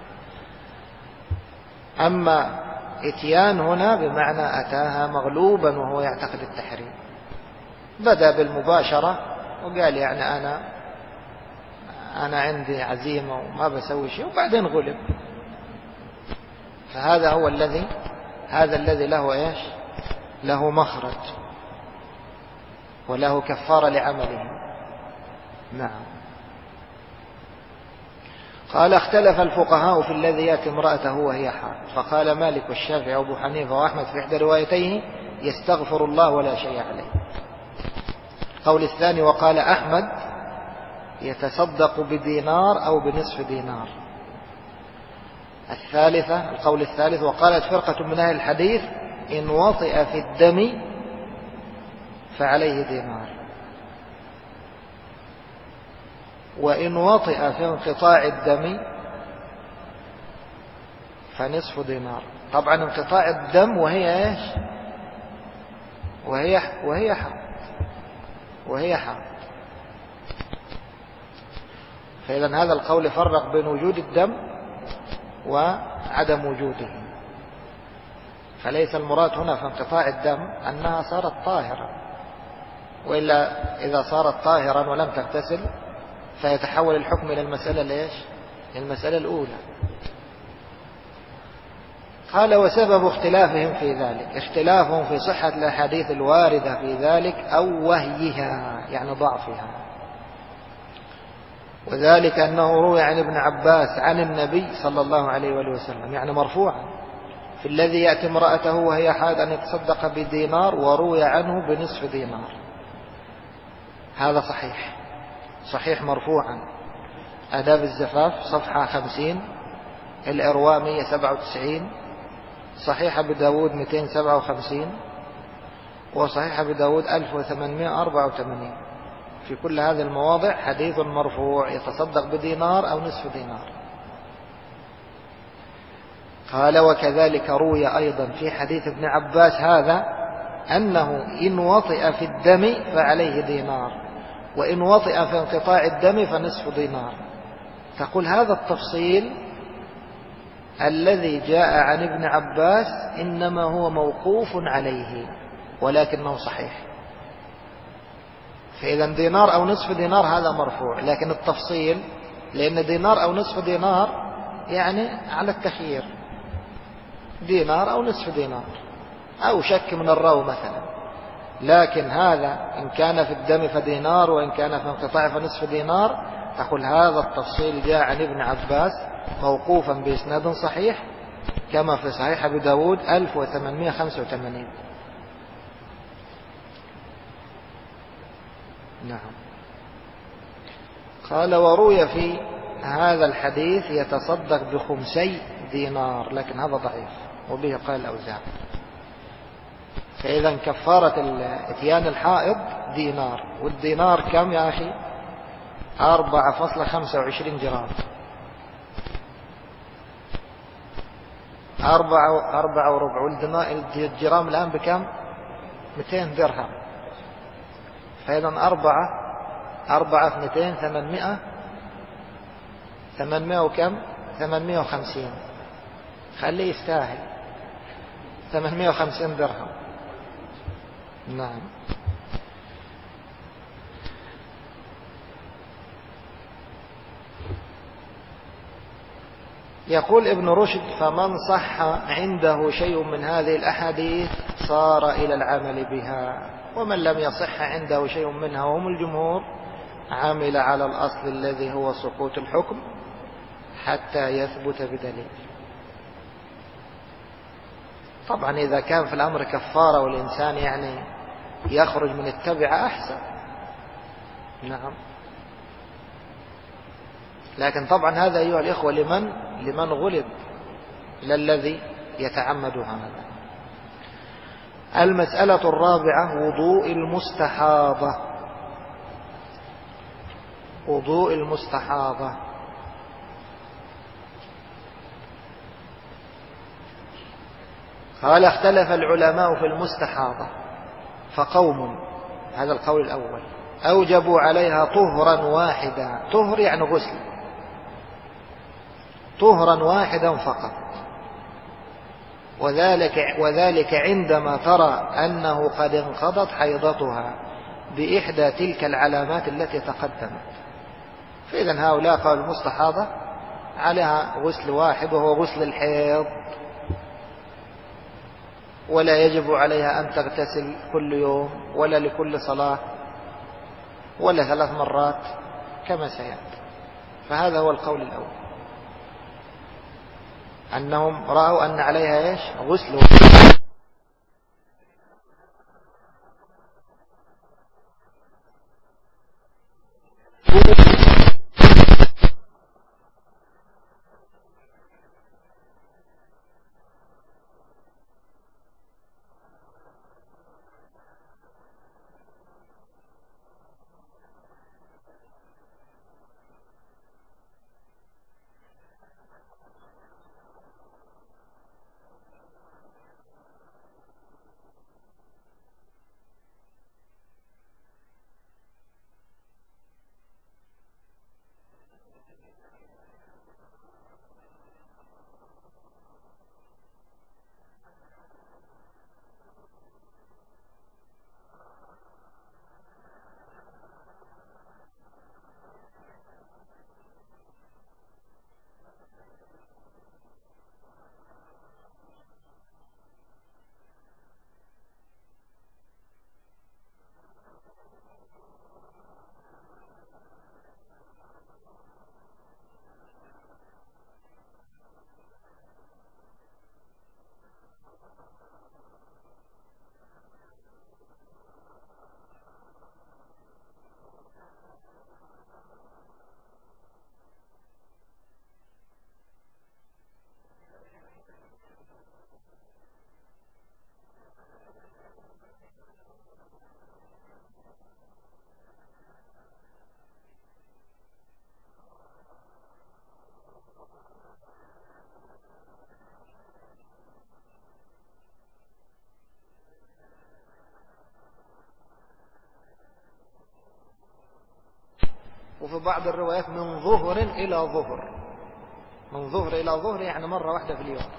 أما إتيان هنا بمعنى أتاها مغلوبا وهو يعتقد التحريم، بدأ بالمباشرة وقال يعني أنا عندي عزيمة وما بسوي شيء، وبعدين غلب. فهذا هو الذي له إيش؟ له مخرج وله كفارة لعمله. نعم. قال: اختلف الفقهاء في الذي يأتي امرأته وهي حائض، فقال مالك والشافعي وابو حنيفة وأحمد في إحدى روايتيه: يستغفر الله ولا شيء عليه. قول الثاني وقال أحمد: يتصدق بدينار أو بنصف دينار. الثالثة القول الثالث: وقالت فرقة من أهل الحديث إن وطئ في الدم فعليه دينار، وإن وطئ في انقطاع الدم فنصف دينار. طبعا انقطاع الدم وهي ايش؟ وهي حق. فإذا هذا القول فرق بين وجود الدم وعدم وجوده. فليس المراد هنا في انقطاع الدم أنها صارت طاهرة، وإلا إذا صارت طاهرا ولم تغتسل فيتحول الحكم إلى المسألة ليش؟ المسألة الأولى. قال: وسبب اختلافهم في ذلك اختلافهم في صحة الأحاديث الواردة في ذلك أو وهيها، يعني ضعفها. وذلك أنه روي عن ابن عباس عن النبي صلى الله عليه وآله وسلم، يعني مرفوعا، في الذي يأتي امرأته وهي حائض أن يتصدق بدينار، وروي عنه بنصف دينار. هذا صحيح مرفوعا. آداب الزفاف صفحة 50، الإرواء 197، صحيح أبي داود 257، وصحيح أبي داود 1884. في كل هذه المواضع حديث مرفوع يتصدق بدينار أو نصف دينار. قال: وكذلك روي أيضا في حديث ابن عباس هذا أنه إن وطئ في الدم فعليه دينار، وإن وطئ في انقطاع الدم فنصف دينار. تقول هذا التفصيل الذي جاء عن ابن عباس إنما هو موقوف عليه ولكنه صحيح. فإذا دينار أو نصف دينار هذا مرفوع، لكن التفصيل، لأن دينار أو نصف دينار يعني على التخيير، دينار أو نصف دينار أو شك من الراوي مثلا. لكن هذا إن كان في الدم فدينار، وإن كان في انقطاع فنصف دينار. تقول هذا التفصيل جاء عن ابن عباس موقوفا بإسناد صحيح، كما في صحيح أبي داود 1885. نعم. قال: وروي في هذا الحديث يتصدق بخمسي دينار، لكن هذا ضعيف، وبه قال الأوزاعي. فإذا كفارة اتيان الحائض دينار، والدينار كم يا أخي؟ 4.25 جرام. 4.25 الجرام الآن بكم؟ 200 درهم. فإذا 4 في 200 800 وكم؟ 850. خليه يستاهل 850 درهم. نعم. يقول ابن رشد: فمن صح عنده شيء من هذه الأحاديث صار إلى العمل بها، ومن لم يصح عنده شيء منها وهم الجمهور عمل على الأصل الذي هو سقوط الحكم حتى يثبت بدليل. طبعا إذا كان في الأمر كفارة والإنسان يعني يخرج من التبعة أحسن. نعم. لكن طبعا هذا أيها الإخوة لمن غلب، للذي يتعمد هذا. المسألة الرابعة: وضوء المستحاضة. وضوء المستحاضة. قال: اختلف العلماء في المستحاضة، فقوم، هذا القول الأول، أوجبوا عليها طهرا واحدا. طهر يعني غسل، طهرا واحدا فقط، وذلك عندما ترى أنه قد انقضت حيضتها بإحدى تلك العلامات التي تقدمت. فإذا هؤلاء قالوا المستحاضة عليها غسل واحد وهو غسل الحيض، ولا يجب عليها أن تغتسل كل يوم ولا لكل صلاة ولا 3 مرات كما سيأتي. فهذا هو القول الأول، أنهم رأوا أن عليها إيش؟ غسل. وفي بعض الروايات من ظهر إلى ظهر. من ظهر إلى ظهر يعني مرة واحدة في اليوم.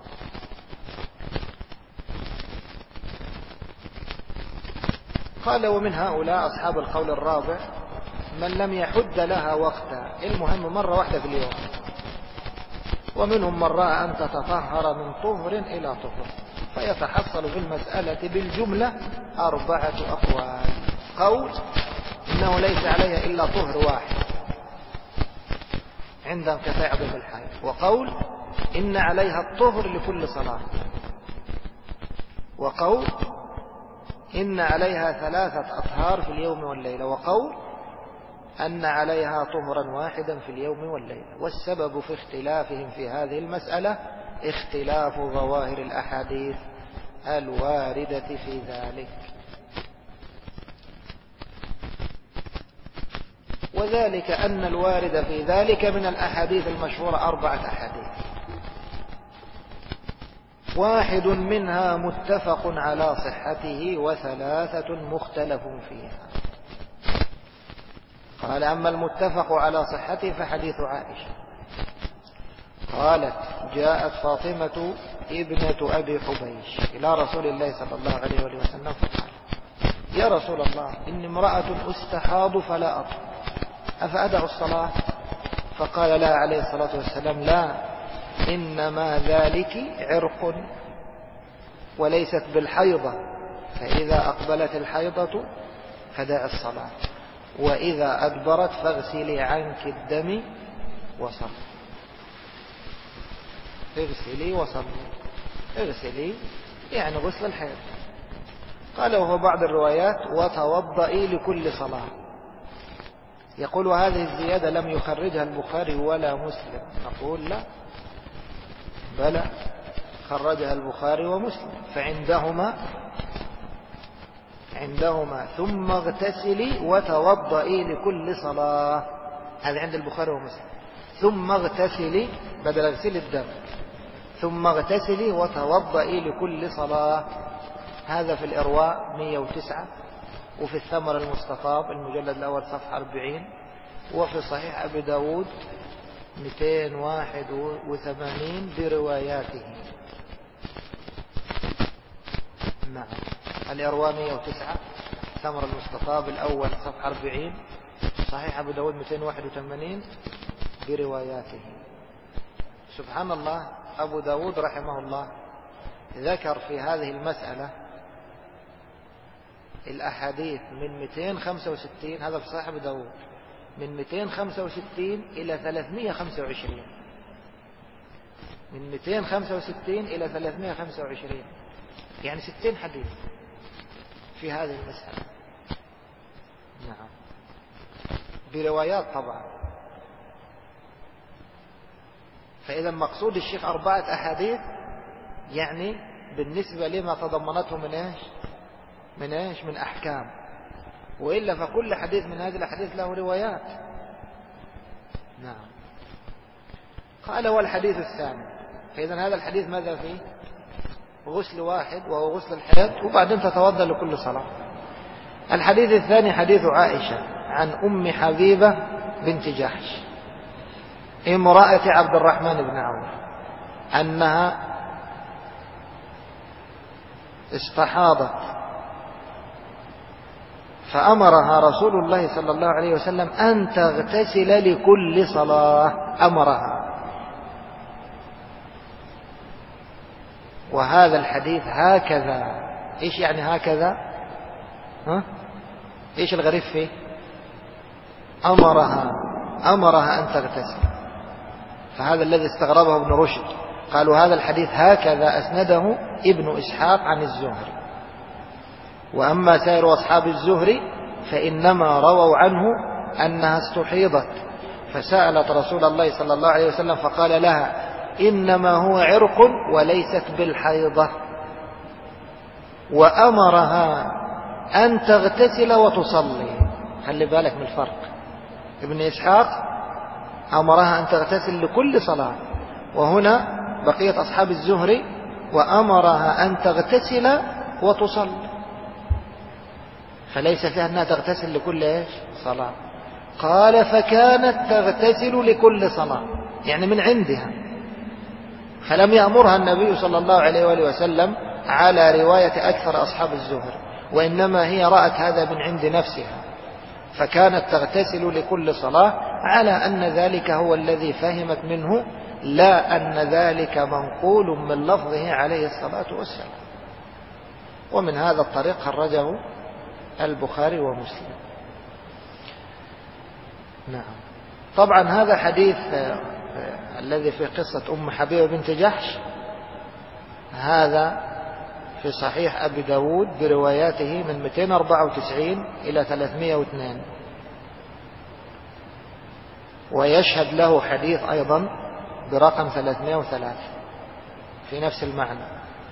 قال ومن هؤلاء أصحاب القول الرابع من لم يحد لها وقتا، المهم مرة واحدة في اليوم. ومنهم من رأى أن تتطهر من طهر إلى طهر، فيتحصل في المسألة بالجملة 4 أقوال. قول إنه ليس عليها إلا طهر واحد عند انقطاع دم الحيض، وقول إن عليها الطهر لكل صلاة، وقول إن عليها 3 أطهار في اليوم والليلة، وقول أن عليها طهرا واحدا في اليوم والليلة. والسبب في اختلافهم في هذه المسألة اختلاف ظواهر الأحاديث الواردة في ذلك. وذلك أن الوارد في ذلك من الأحاديث المشهورة 4 أحاديث، واحد منها متفق على صحته و3 مختلف فيها. قال أما المتفق على صحته فحديث عائشة قالت جاءت فاطمة ابنة أبي حبيش إلى رسول الله صلى الله عليه وسلم فقال يا رسول الله إني امرأة أستحاض فلا أطهر أفأدع الصلاة؟ فقال لها عليه الصلاة والسلام لا، إنما ذلك عرق وليست بالحيضة، فإذا أقبلت الحيضة فدع الصلاة، وإذا أدبرت فاغسلي عنك الدم وصلي. اغسلي وصلي، اغسلي يعني غسل الحيض. قال وهو بعض الروايات وتوضئي لكل صلاة. يقول هذه الزيادة لم يخرجها البخاري ولا مسلم. نقول لا، بلى خرجها البخاري ومسلم، فعندهما ثم اغتسلي وتوضئي لكل صلاة، هذا عند البخاري ومسلم. ثم اغتسلي بدل اغسلي الدم، ثم اغتسلي وتوضئي لكل صلاة. هذا في الإرواء 109، وفي الثمر المستطاب المجلد الأول صفحة 40، وفي صحيح أبي داود 281 برواياته. نعم، الإرواء 109، ثمر المستطاب الأول صفحة 40، صحيح أبي داود 281 برواياته. سبحان الله، أبو داود رحمه الله ذكر في هذه المسألة الأحاديث من 265، هذا في صحيح أبو داود، من 265 إلى 325، من 265 إلى 325، يعني 60 حديث في هذه المسألة. نعم، بروايات طبعا. فإذا مقصود الشيخ 4 أحاديث يعني بالنسبة لما تضمنته من أحكام، وإلا فكل حديث من هذه الأحاديث له روايات. نعم. قال والحديث الثاني، فإذا هذا الحديث ماذا فيه؟ غسل واحد وهو غسل الحيض، وبعدين تتوضأ لكل صلاة. الحديث الثاني حديث عائشة عن أم حبيبة بنت جحش امرأة عبد الرحمن بن عوف أنها استحاضت، فأمرها رسول الله صلى الله عليه وسلم أن تغتسل لكل صلاة، أمرها. وهذا الحديث هكذا، إيش يعني هكذا؟ إيش الغريب فيه؟ أمرها أن تغتسل. فهذا الذي استغربه ابن رشد، قالوا هذا الحديث هكذا أسنده ابن إسحاق عن الزهري، وأما سائر أصحاب الزهري فإنما رووا عنه أنها استحيضت فسألت رسول الله صلى الله عليه وسلم فقال لها إنما هو عرق وليست بالحيضة، وأمرها أن تغتسل وتصلي. خلي بالك من الفرق، ابن إسحاق أمرها أن تغتسل لكل صلاة، وهنا بقية أصحاب الزهري وأمرها أن تغتسل وتصلي، فليس فيها أنها تغتسل لكل صلاة. قال فكانت تغتسل لكل صلاة، يعني من عندها، فلم يأمرها النبي صلى الله عليه وآله وسلم على رواية أكثر أصحاب الزهر، وإنما هي رأت هذا من عند نفسها، فكانت تغتسل لكل صلاة، على أن ذلك هو الذي فهمت منه، لا أن ذلك منقول من لفظه عليه الصلاة والسلام. ومن هذا الطريق خرجه البخاري ومسلم. نعم. طبعا هذا حديث الذي في قصة أم حبيبة بنت جحش، هذا في صحيح أبي داود برواياته من 294 إلى 302، ويشهد له حديث أيضا برقم 303 في نفس المعنى.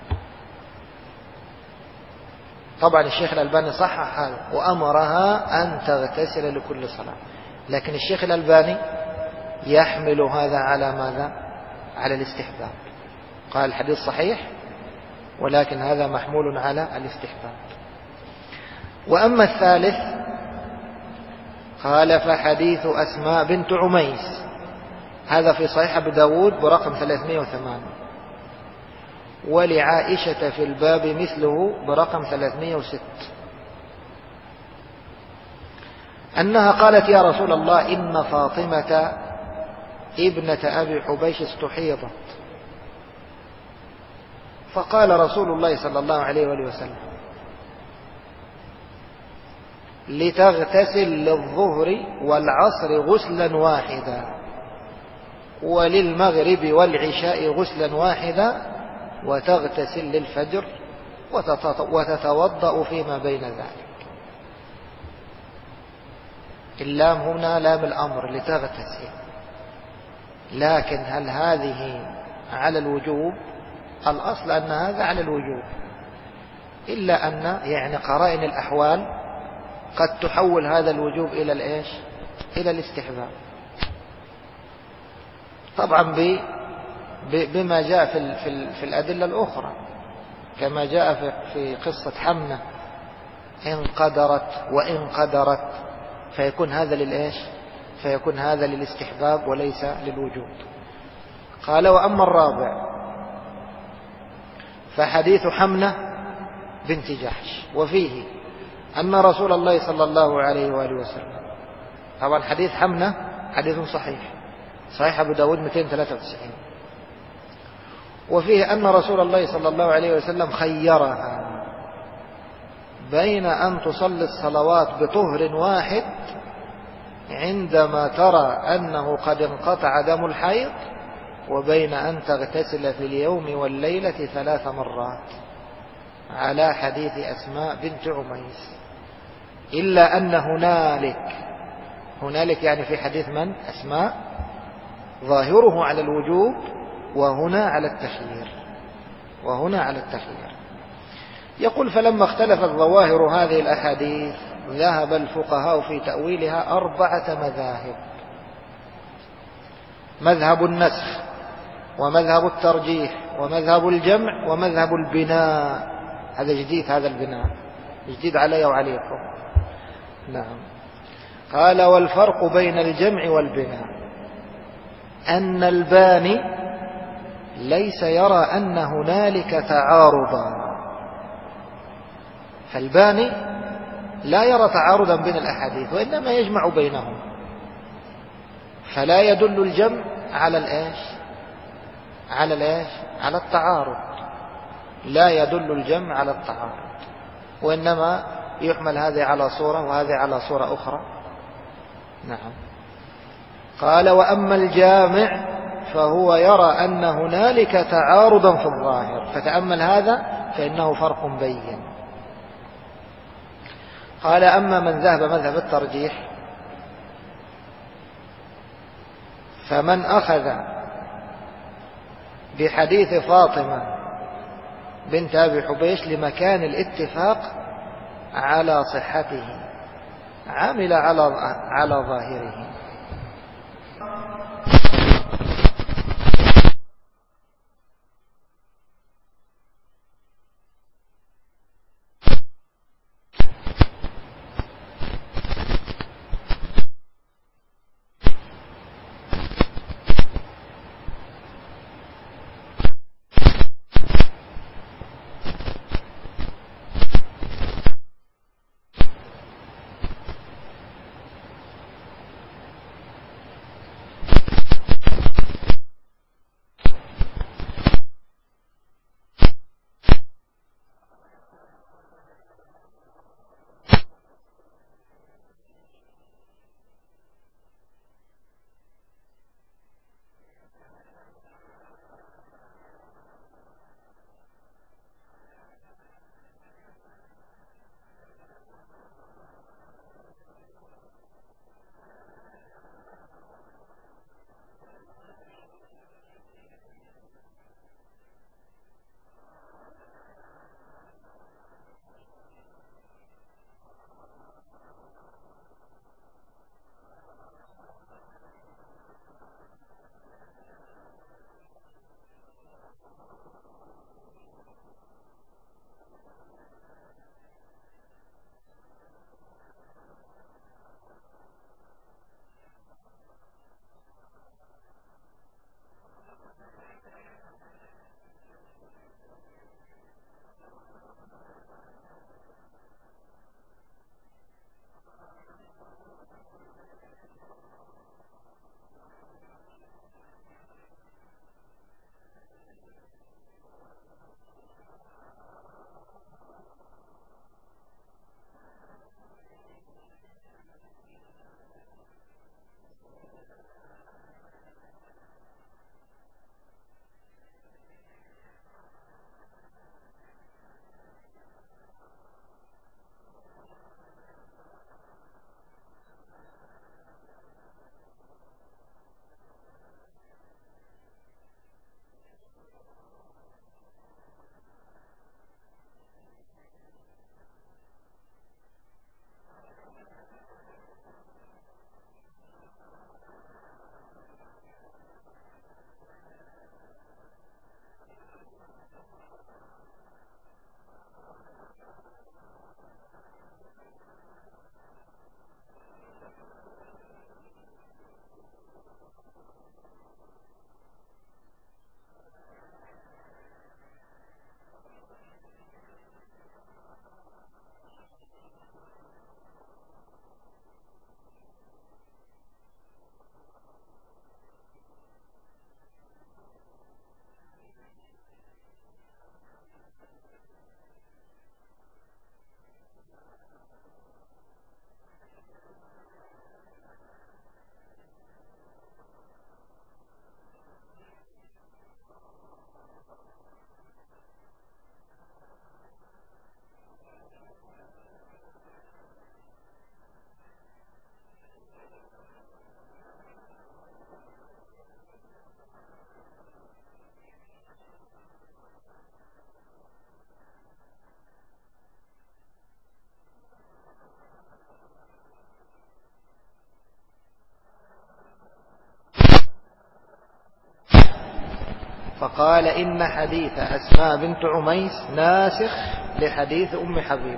طبعا الشيخ الألباني صحح هذا وأمرها أن تغتسل لكل صلاة، لكن الشيخ الألباني يحمل هذا على ماذا؟ على الاستحباب. قال الحديث صحيح، ولكن هذا محمول على الاستحباب. وأما الثالث قال فحديث أسماء بنت عميس، هذا في صحيح أبي داود برقم 308، ولعائشة في الباب مثله برقم 306، أنها قالت يا رسول الله إن فاطمة ابنة أبي حبيش استحيضت، فقال رسول الله صلى الله عليه وآله وسلم لتغتسل للظهر والعصر غسلا واحدا، وللمغرب والعشاء غسلا واحدا، وتغتسل للفجر وتتوضأ فيما بين ذلك. اللام هنا لام الأمر لتغتسل، لكن هل هذه على الوجوب؟ الأصل أن هذا على الوجوب، إلا أن يعني قرائن الأحوال قد تحول هذا الوجوب إلى الإيش؟ إلى الاستحباب، طبعا بما جاء في الأدلة الأخرى، كما جاء في قصة حمنة إن قدرت وإن قدرت، فيكون هذا للإيش؟ فيكون هذا للاستحباب وليس للوجوب. قال وأما الرابع فحديث حمنة بنت جحش، وفيه أن رسول الله صلى الله عليه وآله وسلم، طبعا حديث حمنة حديث صحيح، صحيح أبو داود 293، وفيه أن رسول الله صلى الله عليه وسلم خيرها بين أن تصلي الصلوات بطهر واحد عندما ترى أنه قد انقطع دم الحيض، وبين أن تغتسل في اليوم والليلة 3 مرات، على حديث أسماء بنت عميس، إلا أن هنالك يعني في حديث من؟ أسماء، ظاهره على الوجوب وهنا على التخيير. يقول فلما اختلفت ظواهر هذه الأحاديث ذهب الفقهاء في تأويلها 4 مذاهب: مذهب النسخ، ومذهب الترجيح، ومذهب الجمع، ومذهب البناء. هذا جديد، هذا البناء جديد علي وعليكم. نعم. قال والفرق بين الجمع والبناء أن الباني ليس يرى أن هنالك تعارضا، فالباني لا يرى تعارضا بين الأحاديث، وإنما يجمع بينهم، فلا يدل الجمع على الإيش؟ على التعارض، لا يدل الجمع على التعارض، وإنما يحمل هذه على صورة وهذه على صورة أخرى. نعم. قال وأما الجامع فهو يرى أن هنالك تعارضا في الظاهر، فتأمل هذا فإنه فرق بين. قال أما من ذهب مذهب الترجيح فمن أخذ بحديث فاطمة بنت أبي حبيش لمكان الاتفاق على صحته عمل على ظاهره. فقال إن حديث أسماء بنت عميس ناسخ لحديث أم حبيب،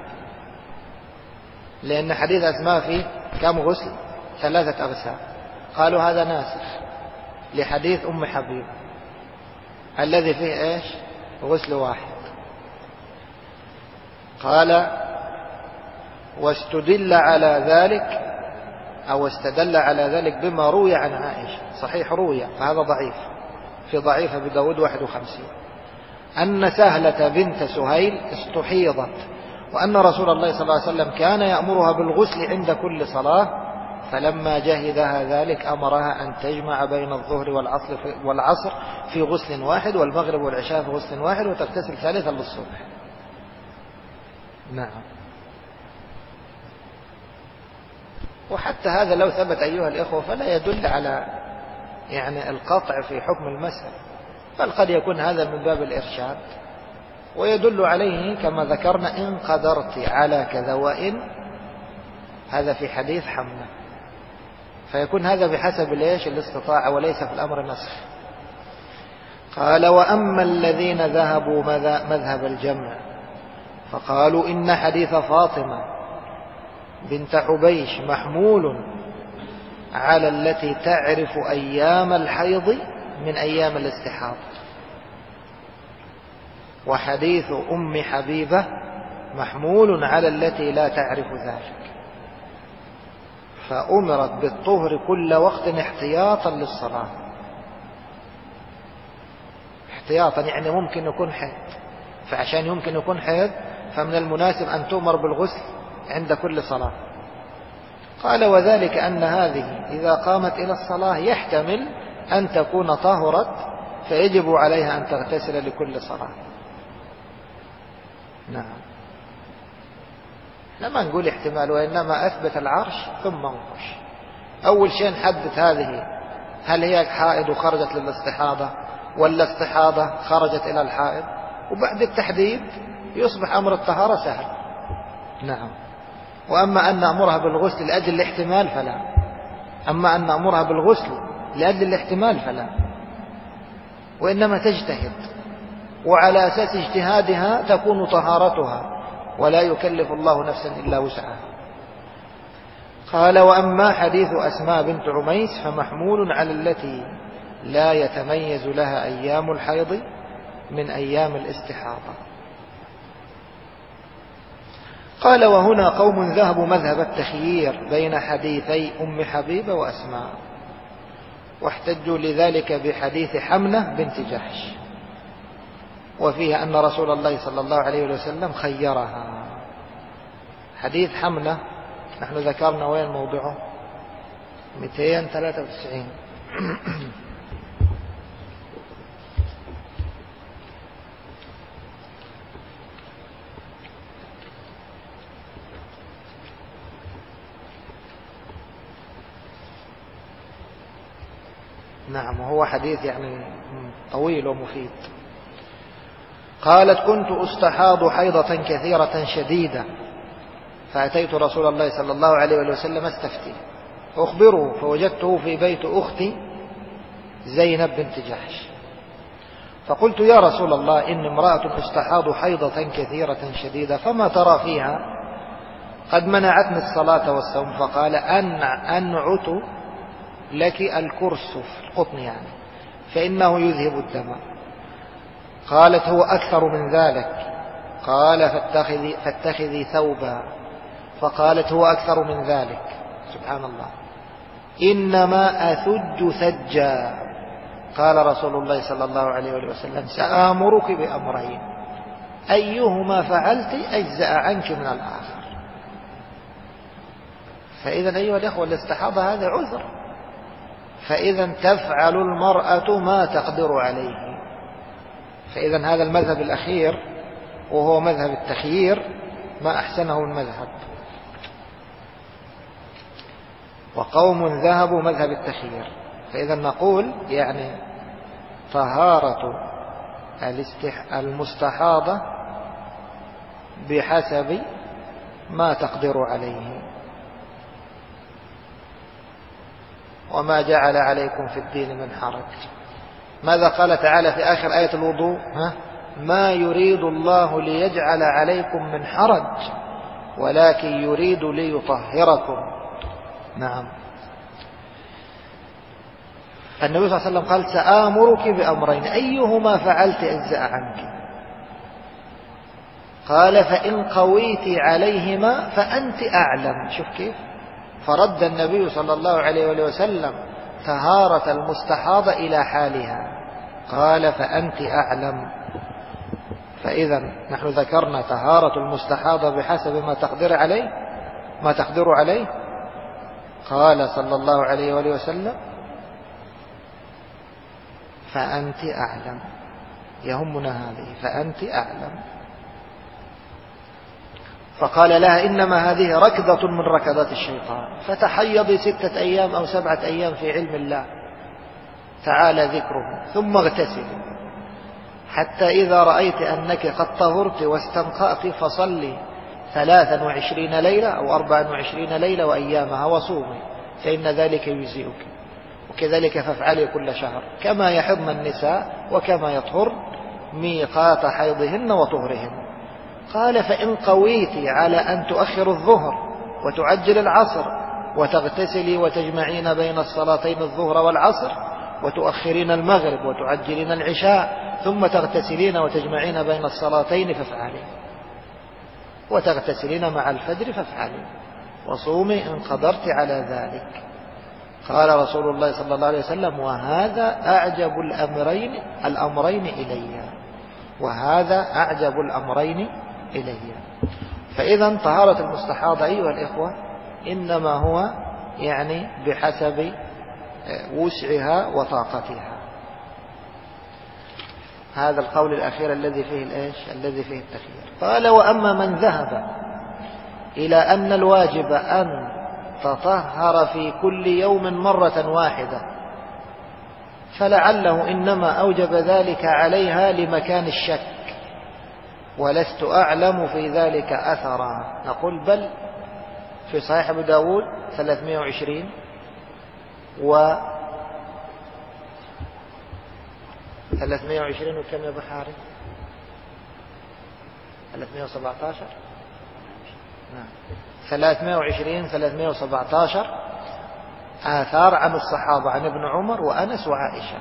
لأن حديث أسماء فيه كم غسل؟ 3 أغسال. قالوا هذا ناسخ لحديث أم حبيب الذي فيه إيش؟ غسل واحد. قال واستدل على ذلك أو استدل على ذلك بما روي عن عائشة، صحيح روي فهذا ضعيف، في ضعيف أبي داود 51، أن سهلة بنت سهيل استحيضت وأن رسول الله صلى الله عليه وسلم كان يأمرها بالغسل عند كل صلاة، فلما جهدها ذلك أمرها أن تجمع بين الظهر والعصر في غسل واحد والمغرب والعشاء في غسل واحد وتغتسل ثالثا للصبح. نعم. وحتى هذا لو ثبت أيها الإخوة فلا يدل على يعني القطع في حكم المسألة، بل قد يكون هذا من باب الإرشاد، ويدل عليه كما ذكرنا إن قدرت على كذا، وإن هذا في حديث حمنا، فيكون هذا بحسب الاستطاعة وليس في الأمر نسخ. قال وأما الذين ذهبوا مذهب الجمع فقالوا إن حديث فاطمة بنت حبيش محمول على التي تعرف أيام الحيض من أيام الاستحاضة، وحديث أم حبيبة محمول على التي لا تعرف ذلك، فأمرت بالطهر كل وقت احتياطا للصلاة. احتياطا يعني ممكن يكون حيض، فعشان يمكن يكون حيض فمن المناسب أن تؤمر بالغسل عند كل صلاة. قال وذلك أن هذه إذا قامت إلى الصلاة يحتمل أن تكون طهرت فيجب عليها أن تغتسل لكل صلاة. نعم، لما نقول احتمال وإنما أثبت العرش ثم انقش. أول شيء نحدد هذه هل هي حائض وخرجت للاستحاضة ولا استحاضة خرجت إلى الحائض، وبعد التحديد يصبح أمر الطهارة سهل. نعم. وأما أن نأمرها بالغسل لأجل الاحتمال فلا، أما أن نأمرها بالغسل لأجل الاحتمال فلا، وإنما تجتهد، وعلى أساس اجتهادها تكون طهارتها، ولا يكلف الله نفسا إلا وسعها. قال وأما حديث أسماء بنت عميس فمحمول على التي لا يتميز لها أيام الحيض من أيام الاستحاضة. قال وهنا قوم ذهبوا مذهب التخيير بين حديثي أم حبيبة وأسماء، واحتجوا لذلك بحديث حمنة بنت جحش، وفيه أن رسول الله صلى الله عليه وسلم خيرها. حديث حمنة نحن ذكرنا وين موضعه؟ 293. نعم، وهو حديث يعني طويل ومفيد. قالت كنت أستحاض حيضة كثيرة شديدة فأتيت رسول الله صلى الله عليه وسلم استفتيه أخبره، فوجدته في بيت أختي زينب بنت جحش، فقلت يا رسول الله إن امرأة أستحاض حيضة كثيرة شديدة فما ترى فيها؟ قد منعتني الصلاة والصوم. فقال أنعت لك الكرسف القطن يعني فإنه يذهب الدم. قالت هو أكثر من ذلك. قال فاتخذي ثوبا. فقالت هو أكثر من ذلك. سبحان الله. إنما أثج ثجا. قال رسول الله صلى الله عليه وسلم سآمرك بأمرين أيهما فعلت أجزأ عنك من الآخر. فإذا أيها الأخوة الاستحاضة هذا عذر، فإذا تفعل المرأة ما تقدر عليه. فإذا هذا المذهب الأخير وهو مذهب التخيير ما أحسنه المذهب. وقوم ذهبوا مذهب التخيير. فإذا نقول يعني طهارة المستحاضة بحسب ما تقدر عليه، وما جعل عليكم في الدين من حرج. ماذا قال تعالى في آخر آية الوضوء؟ ما يريد الله ليجعل عليكم من حرج ولكن يريد ليطهركم. نعم. النبي صلى الله عليه وسلم قال سآمرك بأمرين أيهما فعلت أجزأ عنك. قال فإن قويت عليهما فأنت أعلم. شوف كيف فرد النبي صلى الله عليه وسلم طهارة المستحاضة إلى حالها. قال فأنت أعلم. فإذا نحن ذكرنا طهارة المستحاضة بحسب ما تقدر عليه. قال صلى الله عليه وسلم فأنت أعلم. يهمنا هذه فأنت أعلم. فقال لها إنما هذه ركضة من ركضات الشيطان، فتحيضي 6 أيام أو 7 أيام في علم الله تعالى ذكره، ثم اغتسلي حتى إذا رأيت أنك قد طهرت واستنقأت فصلي 23 ليلة أو 24 ليلة وأيامها وصومي فإن ذلك يجزئك. وكذلك فافعلي كل شهر كما يحضن النساء وكما يطهر ميقات حيضهن وطهرهن. قال فإن قويت على أن تؤخر الظهر وتعجل العصر وتغتسلي وتجمعين بين الصلاتين الظهر والعصر وتؤخرين المغرب وتعجلين العشاء ثم تغتسلين وتجمعين بين الصلاتين فافعلي، وتغتسلين مع الفجر فافعلي، وصومي إن قدرت على ذلك. قال رسول الله صلى الله عليه وسلم وهذا أعجب الأمرين إلي، وهذا أعجب الأمرين إلي. فإذا طهارة المستحاضة أيها الإخوة إنما هو يعني بحسب وسعها وطاقتها. هذا القول الأخير الذي فيه التخيير. قال وأما من ذهب إلى أن الواجب أن تطهر في كل يوم مرة واحدة فلعله إنما أوجب ذلك عليها لمكان الشك، ولست أعلم في ذلك أثرا. نقول بل في صحيح أبو داود 320 وكم يا بحاري 317 317 آثار عن الصحابة عن ابن عمر وأنس وعائشة.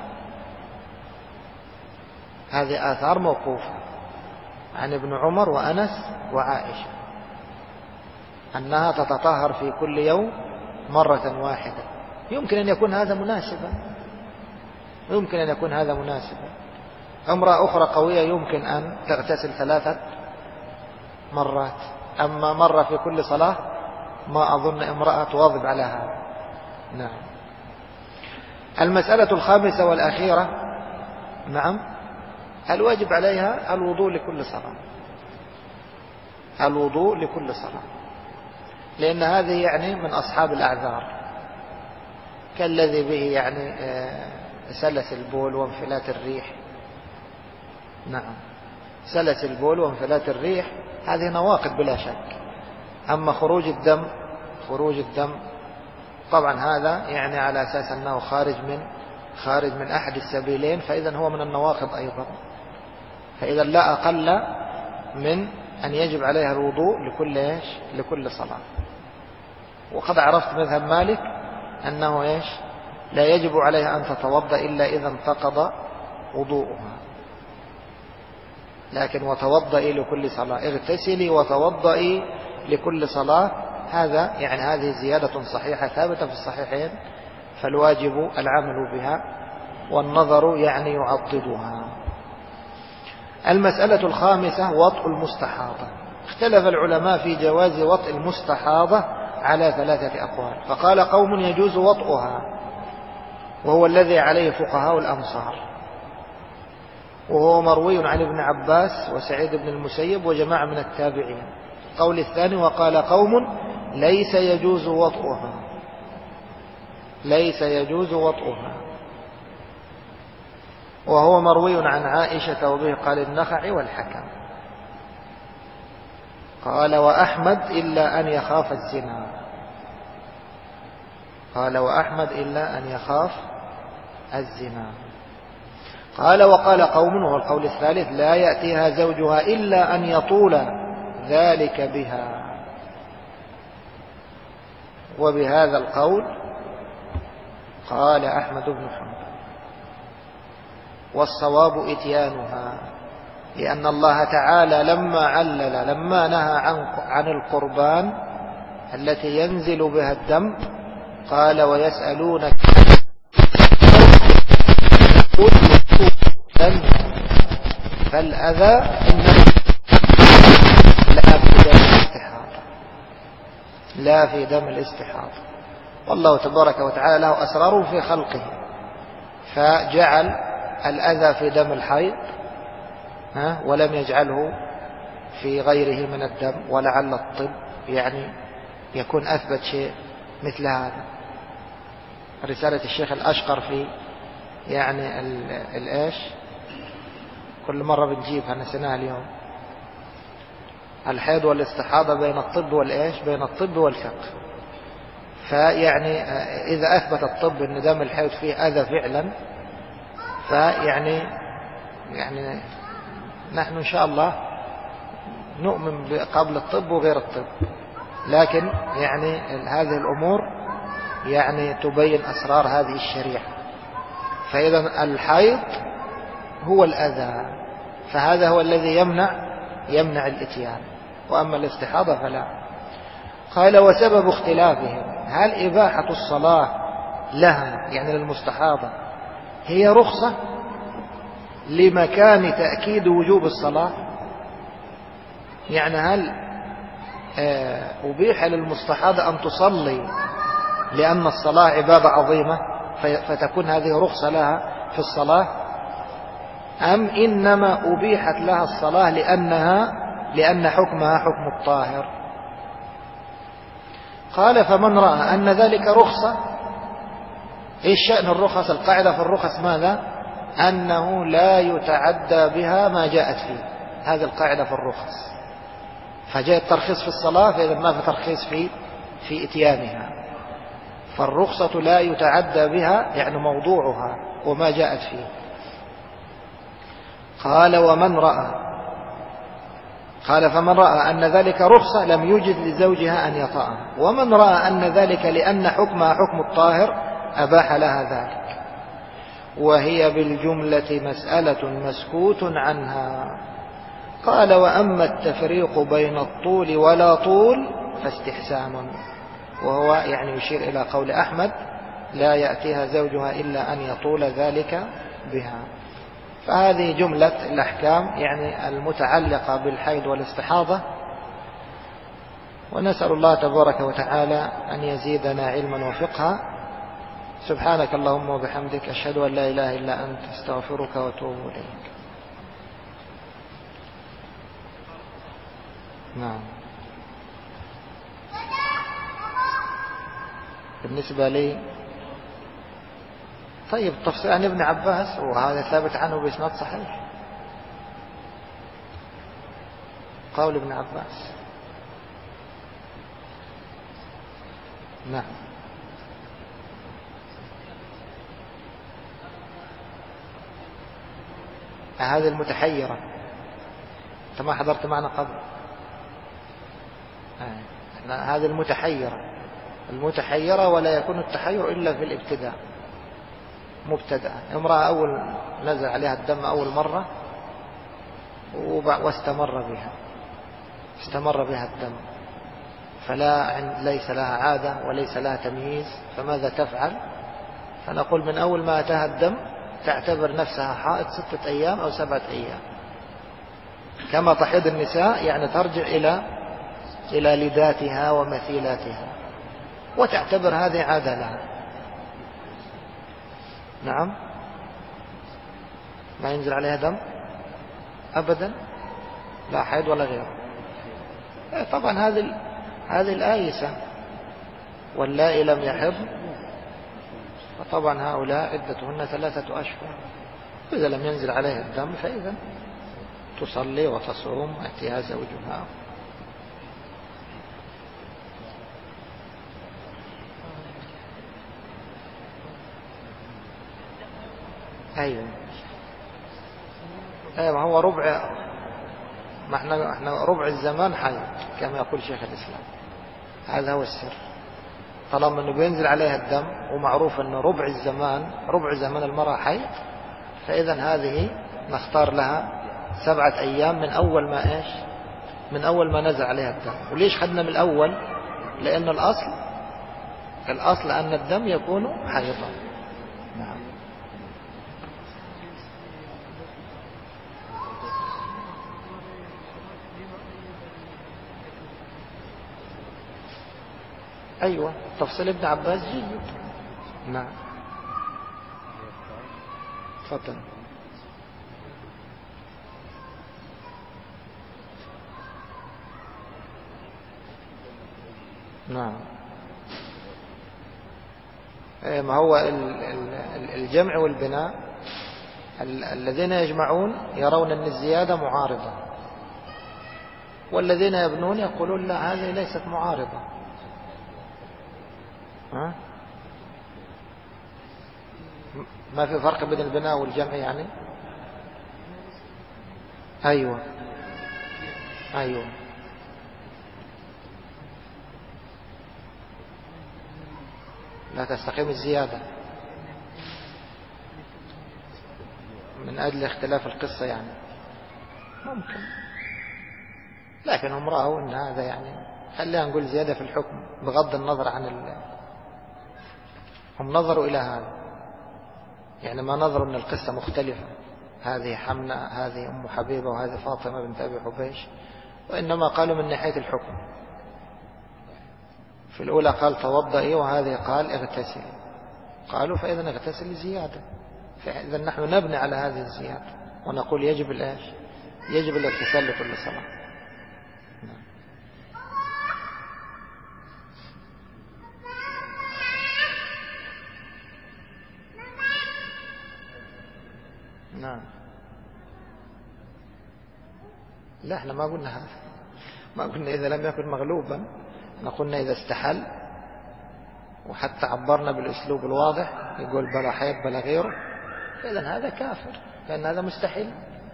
هذه آثار موقوفة عن ابن عمر وأنس وعائشة أنها تتطهر في كل يوم مرة واحدة. يمكن أن يكون هذا مناسبا. امرأة أخرى قوية يمكن أن تغتسل 3 مرات، أما مرة في كل صلاة ما أظن امرأة تواظب على هذا. نعم. المسألة الخامسة والأخيرة، نعم، الواجب عليها الوضوء لكل صلاة، لأن هذه يعني من أصحاب الأعذار، كالذي به يعني سلس البول وانفلات الريح. نعم، سلس البول وانفلات الريح هذه نواقض بلا شك. أما خروج الدم طبعا هذا يعني على أساس أنه خارج من أحد السبيلين، فإذا هو من النواقض أيضا. فإذا لا أقل من أن يجب عليها الوضوء لكل صلاة. وقد عرفت مذهب مالك أنه لا يجب عليها أن تتوضأ إلا إذا انتقض وضوءها، لكن وتوضئي لكل صلاة، اغتسلي وتوضئي لكل صلاة، هذا يعني هذه زيادة صحيحة ثابتة في الصحيحين، فالواجب العمل بها والنظر يعني يعضدها. المسألة الخامسة وطء المستحاضة. اختلف العلماء في جواز وطء المستحاضة على 3 أقوال. فقال قوم يجوز وطئها، وهو الذي عليه فقهاء الأمصار، وهو مروي عن ابن عباس وسعيد بن المسيب وجماعة من التابعين. القول الثاني وقال قوم ليس يجوز وطئها، وهو مروي عن عائشة وبه قال النخعي والحكم. قال وأحمد إلا أن يخاف الزنا. قال وقال قوم، وهو القول الثالث: لا يأتيها زوجها إلا أن يطول ذلك بها. وبهذا القول قال أحمد بن حنبل. والصواب إتيانها، لأن الله تعالى لما نهى عن القربان التي ينزل بها الدم قال: ويسألونك فالأذى إنما لا في دم الاستحاضة. والله تبارك وتعالى له أسرار في خلقه، فجعل الأذى في دم الحيض ولم يجعله في غيره من الدم. ولعل الطب يعني يكون أثبت شيء مثل هذا. رسالة الشيخ الأشقر في يعني الإيش، كل مرة بنجيبها نسيناها اليوم، الحيض والاستحاضة بين الطب والإيش، بين الطب والفقه. فيعني إذا أثبت الطب أن دم الحيض فيه أذى فعلا، فيعني نحن إن شاء الله نؤمن قبل الطب وغير الطب، لكن يعني هذه الأمور يعني تبين أسرار هذه الشريعة. فإذا الحيض هو الأذى، فهذا هو الذي يمنع الإتيان، وأما الاستحاضة فلا. قال: وسبب اختلافهم هل إباحة الصلاة لها يعني للمستحاضة هي رخصة لمكان تأكيد وجوب الصلاة؟ يعني هل أبيح للمستحاضة أن تصلي لأن الصلاة عبادة عظيمة فتكون هذه رخصة لها في الصلاة، أم إنما أبيحت لها الصلاة لأن حكمها حكم الطاهر؟ قال: فمن رأى أن ذلك رخصة. إيش شأن الرخص؟ القاعدة في الرخص ماذا؟ أنه لا يتعدى بها ما جاءت فيه. هذه القاعدة في الرخص. فجاء الترخيص في الصلاة، فإذا ما في ترخيص في إتيانها. فالرخصة لا يتعدى بها يعني موضوعها وما جاءت فيه. قال: فمن رأى أن ذلك رخصة لم يجد لزوجها أن يطأها، ومن رأى أن ذلك لأن حكمها حكم الطاهر أباح لها ذلك. وهي بالجملة مسألة مسكوت عنها. قال: وأما التفريق بين الطول ولا طول فاستحسان، وهو يعني يشير إلى قول أحمد: لا يأتيها زوجها إلا أن يطول ذلك بها. فهذه جملة الأحكام يعني المتعلقة بالحيض والاستحاضة. ونسأل الله تبارك وتعالى أن يزيدنا علما وفقها. سبحانك اللهم وبحمدك، أشهد أن لا إله إلا أنت، استغفرك وأتوب إليك. نعم. بالنسبة لي طيب تفصيل عن ابن عباس، وهذا ثابت عنه بإسناد صحيح، قول ابن عباس. نعم. هذه المتحيرة، أنت ما حضرت معنا قبل. هذه المتحيرة ولا يكون التحير إلا في الابتداء. مبتدأ، امرأة أول نزل عليها الدم أول مرة استمر بها الدم، ليس لها عادة وليس لها تمييز، فماذا تفعل؟ فنقول من أول ما أتاها الدم تعتبر نفسها حائض 6 أيام أو 7 أيام، كما تحيض النساء، يعني ترجع إلى لداتها ومثيلاتها، وتعتبر هذه عادة لها. نعم. ما ينزل عليها دم أبدا، لا حيض ولا غيره. طبعا هذه الآيسة، واللائي لم يحض، فطبعا هؤلاء عدتهن 3 أشهر. إذا لم ينزل عليها الدم فإذا تصلي وتصوم أتيها زوجها. أيوة. ما هو ربع، ما احنا ربع الزمان حي كما يقول شيخ الإسلام. هذا هو السر. طالما انه بينزل عليها الدم ومعروف انه ربع زمان المرأة حي، فإذا هذه نختار لها 7 أيام من أول ما من أول ما نزل عليها الدم. وليش خدنا من الأول؟ لأن الأصل أن الدم يكون حيضا. نعم. أيوة، تفصيل ابن عباس جيد. نعم. تفضل. نعم. ما هو الجمع والبناء الذين يجمعون يرون أن الزيادة معارضة، والذين يبنون يقولون لا، هذه ليست معارضة. ما في فرق بين البناء والجمع يعني. أيوة أيوة. لا تستقيم الزيادة من أجل اختلاف القصة يعني. ممكن، لكن هم رأوا أن هذا يعني، خلينا نقول زيادة في الحكم بغض النظر عن هم نظروا إلى هذا يعني، ما نظروا أن القصة مختلفة، هذه حمنة، هذه أم حبيبة، وهذه فاطمة بنت أبي حبيش، وإنما قالوا من ناحية الحكم. في الأولى قال توضئي، وهذه قال اغتسلي. قالوا فإذا اغتسل زيادة، فإذا نحن نبني على هذه الزيادة ونقول يجب يجب الاغتسال لكل صلاة. نعم. لا، احنا ما قلنا هذا، ما قلنا إذا لم يكن مغلوبا، قلنا إذا استحل، وحتى عبرنا بالأسلوب الواضح، يقول بلا حيض بلا غيره، إذن هذا كافر، لأن هذا مستحيل.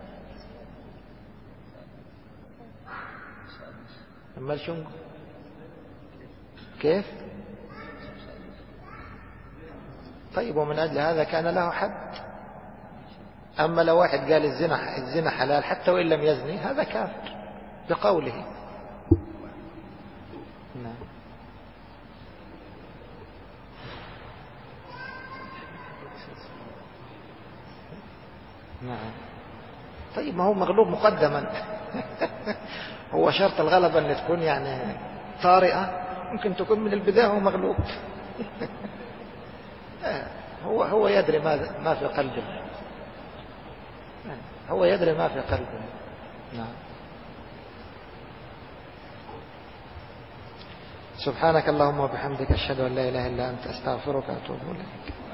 أما شنو كيف؟ طيب، ومن أجل هذا كان له حد. أما لو واحد قال الزنا حلال حتى وإن لم يزني، هذا كافر بقوله. نعم. نعم. طيب، ما هو مغلوب مقدما. هو شرط الغلبة أن تكون يعني طارئة، ممكن تكون من البداية هو مغلوب. هو يدري ما في قلبه، هو يدري ما في قلبه. نعم. سبحانك اللهم وبحمدك، أشهد أن لا إله إلا أنت، أستغفرك وأتوب إليك.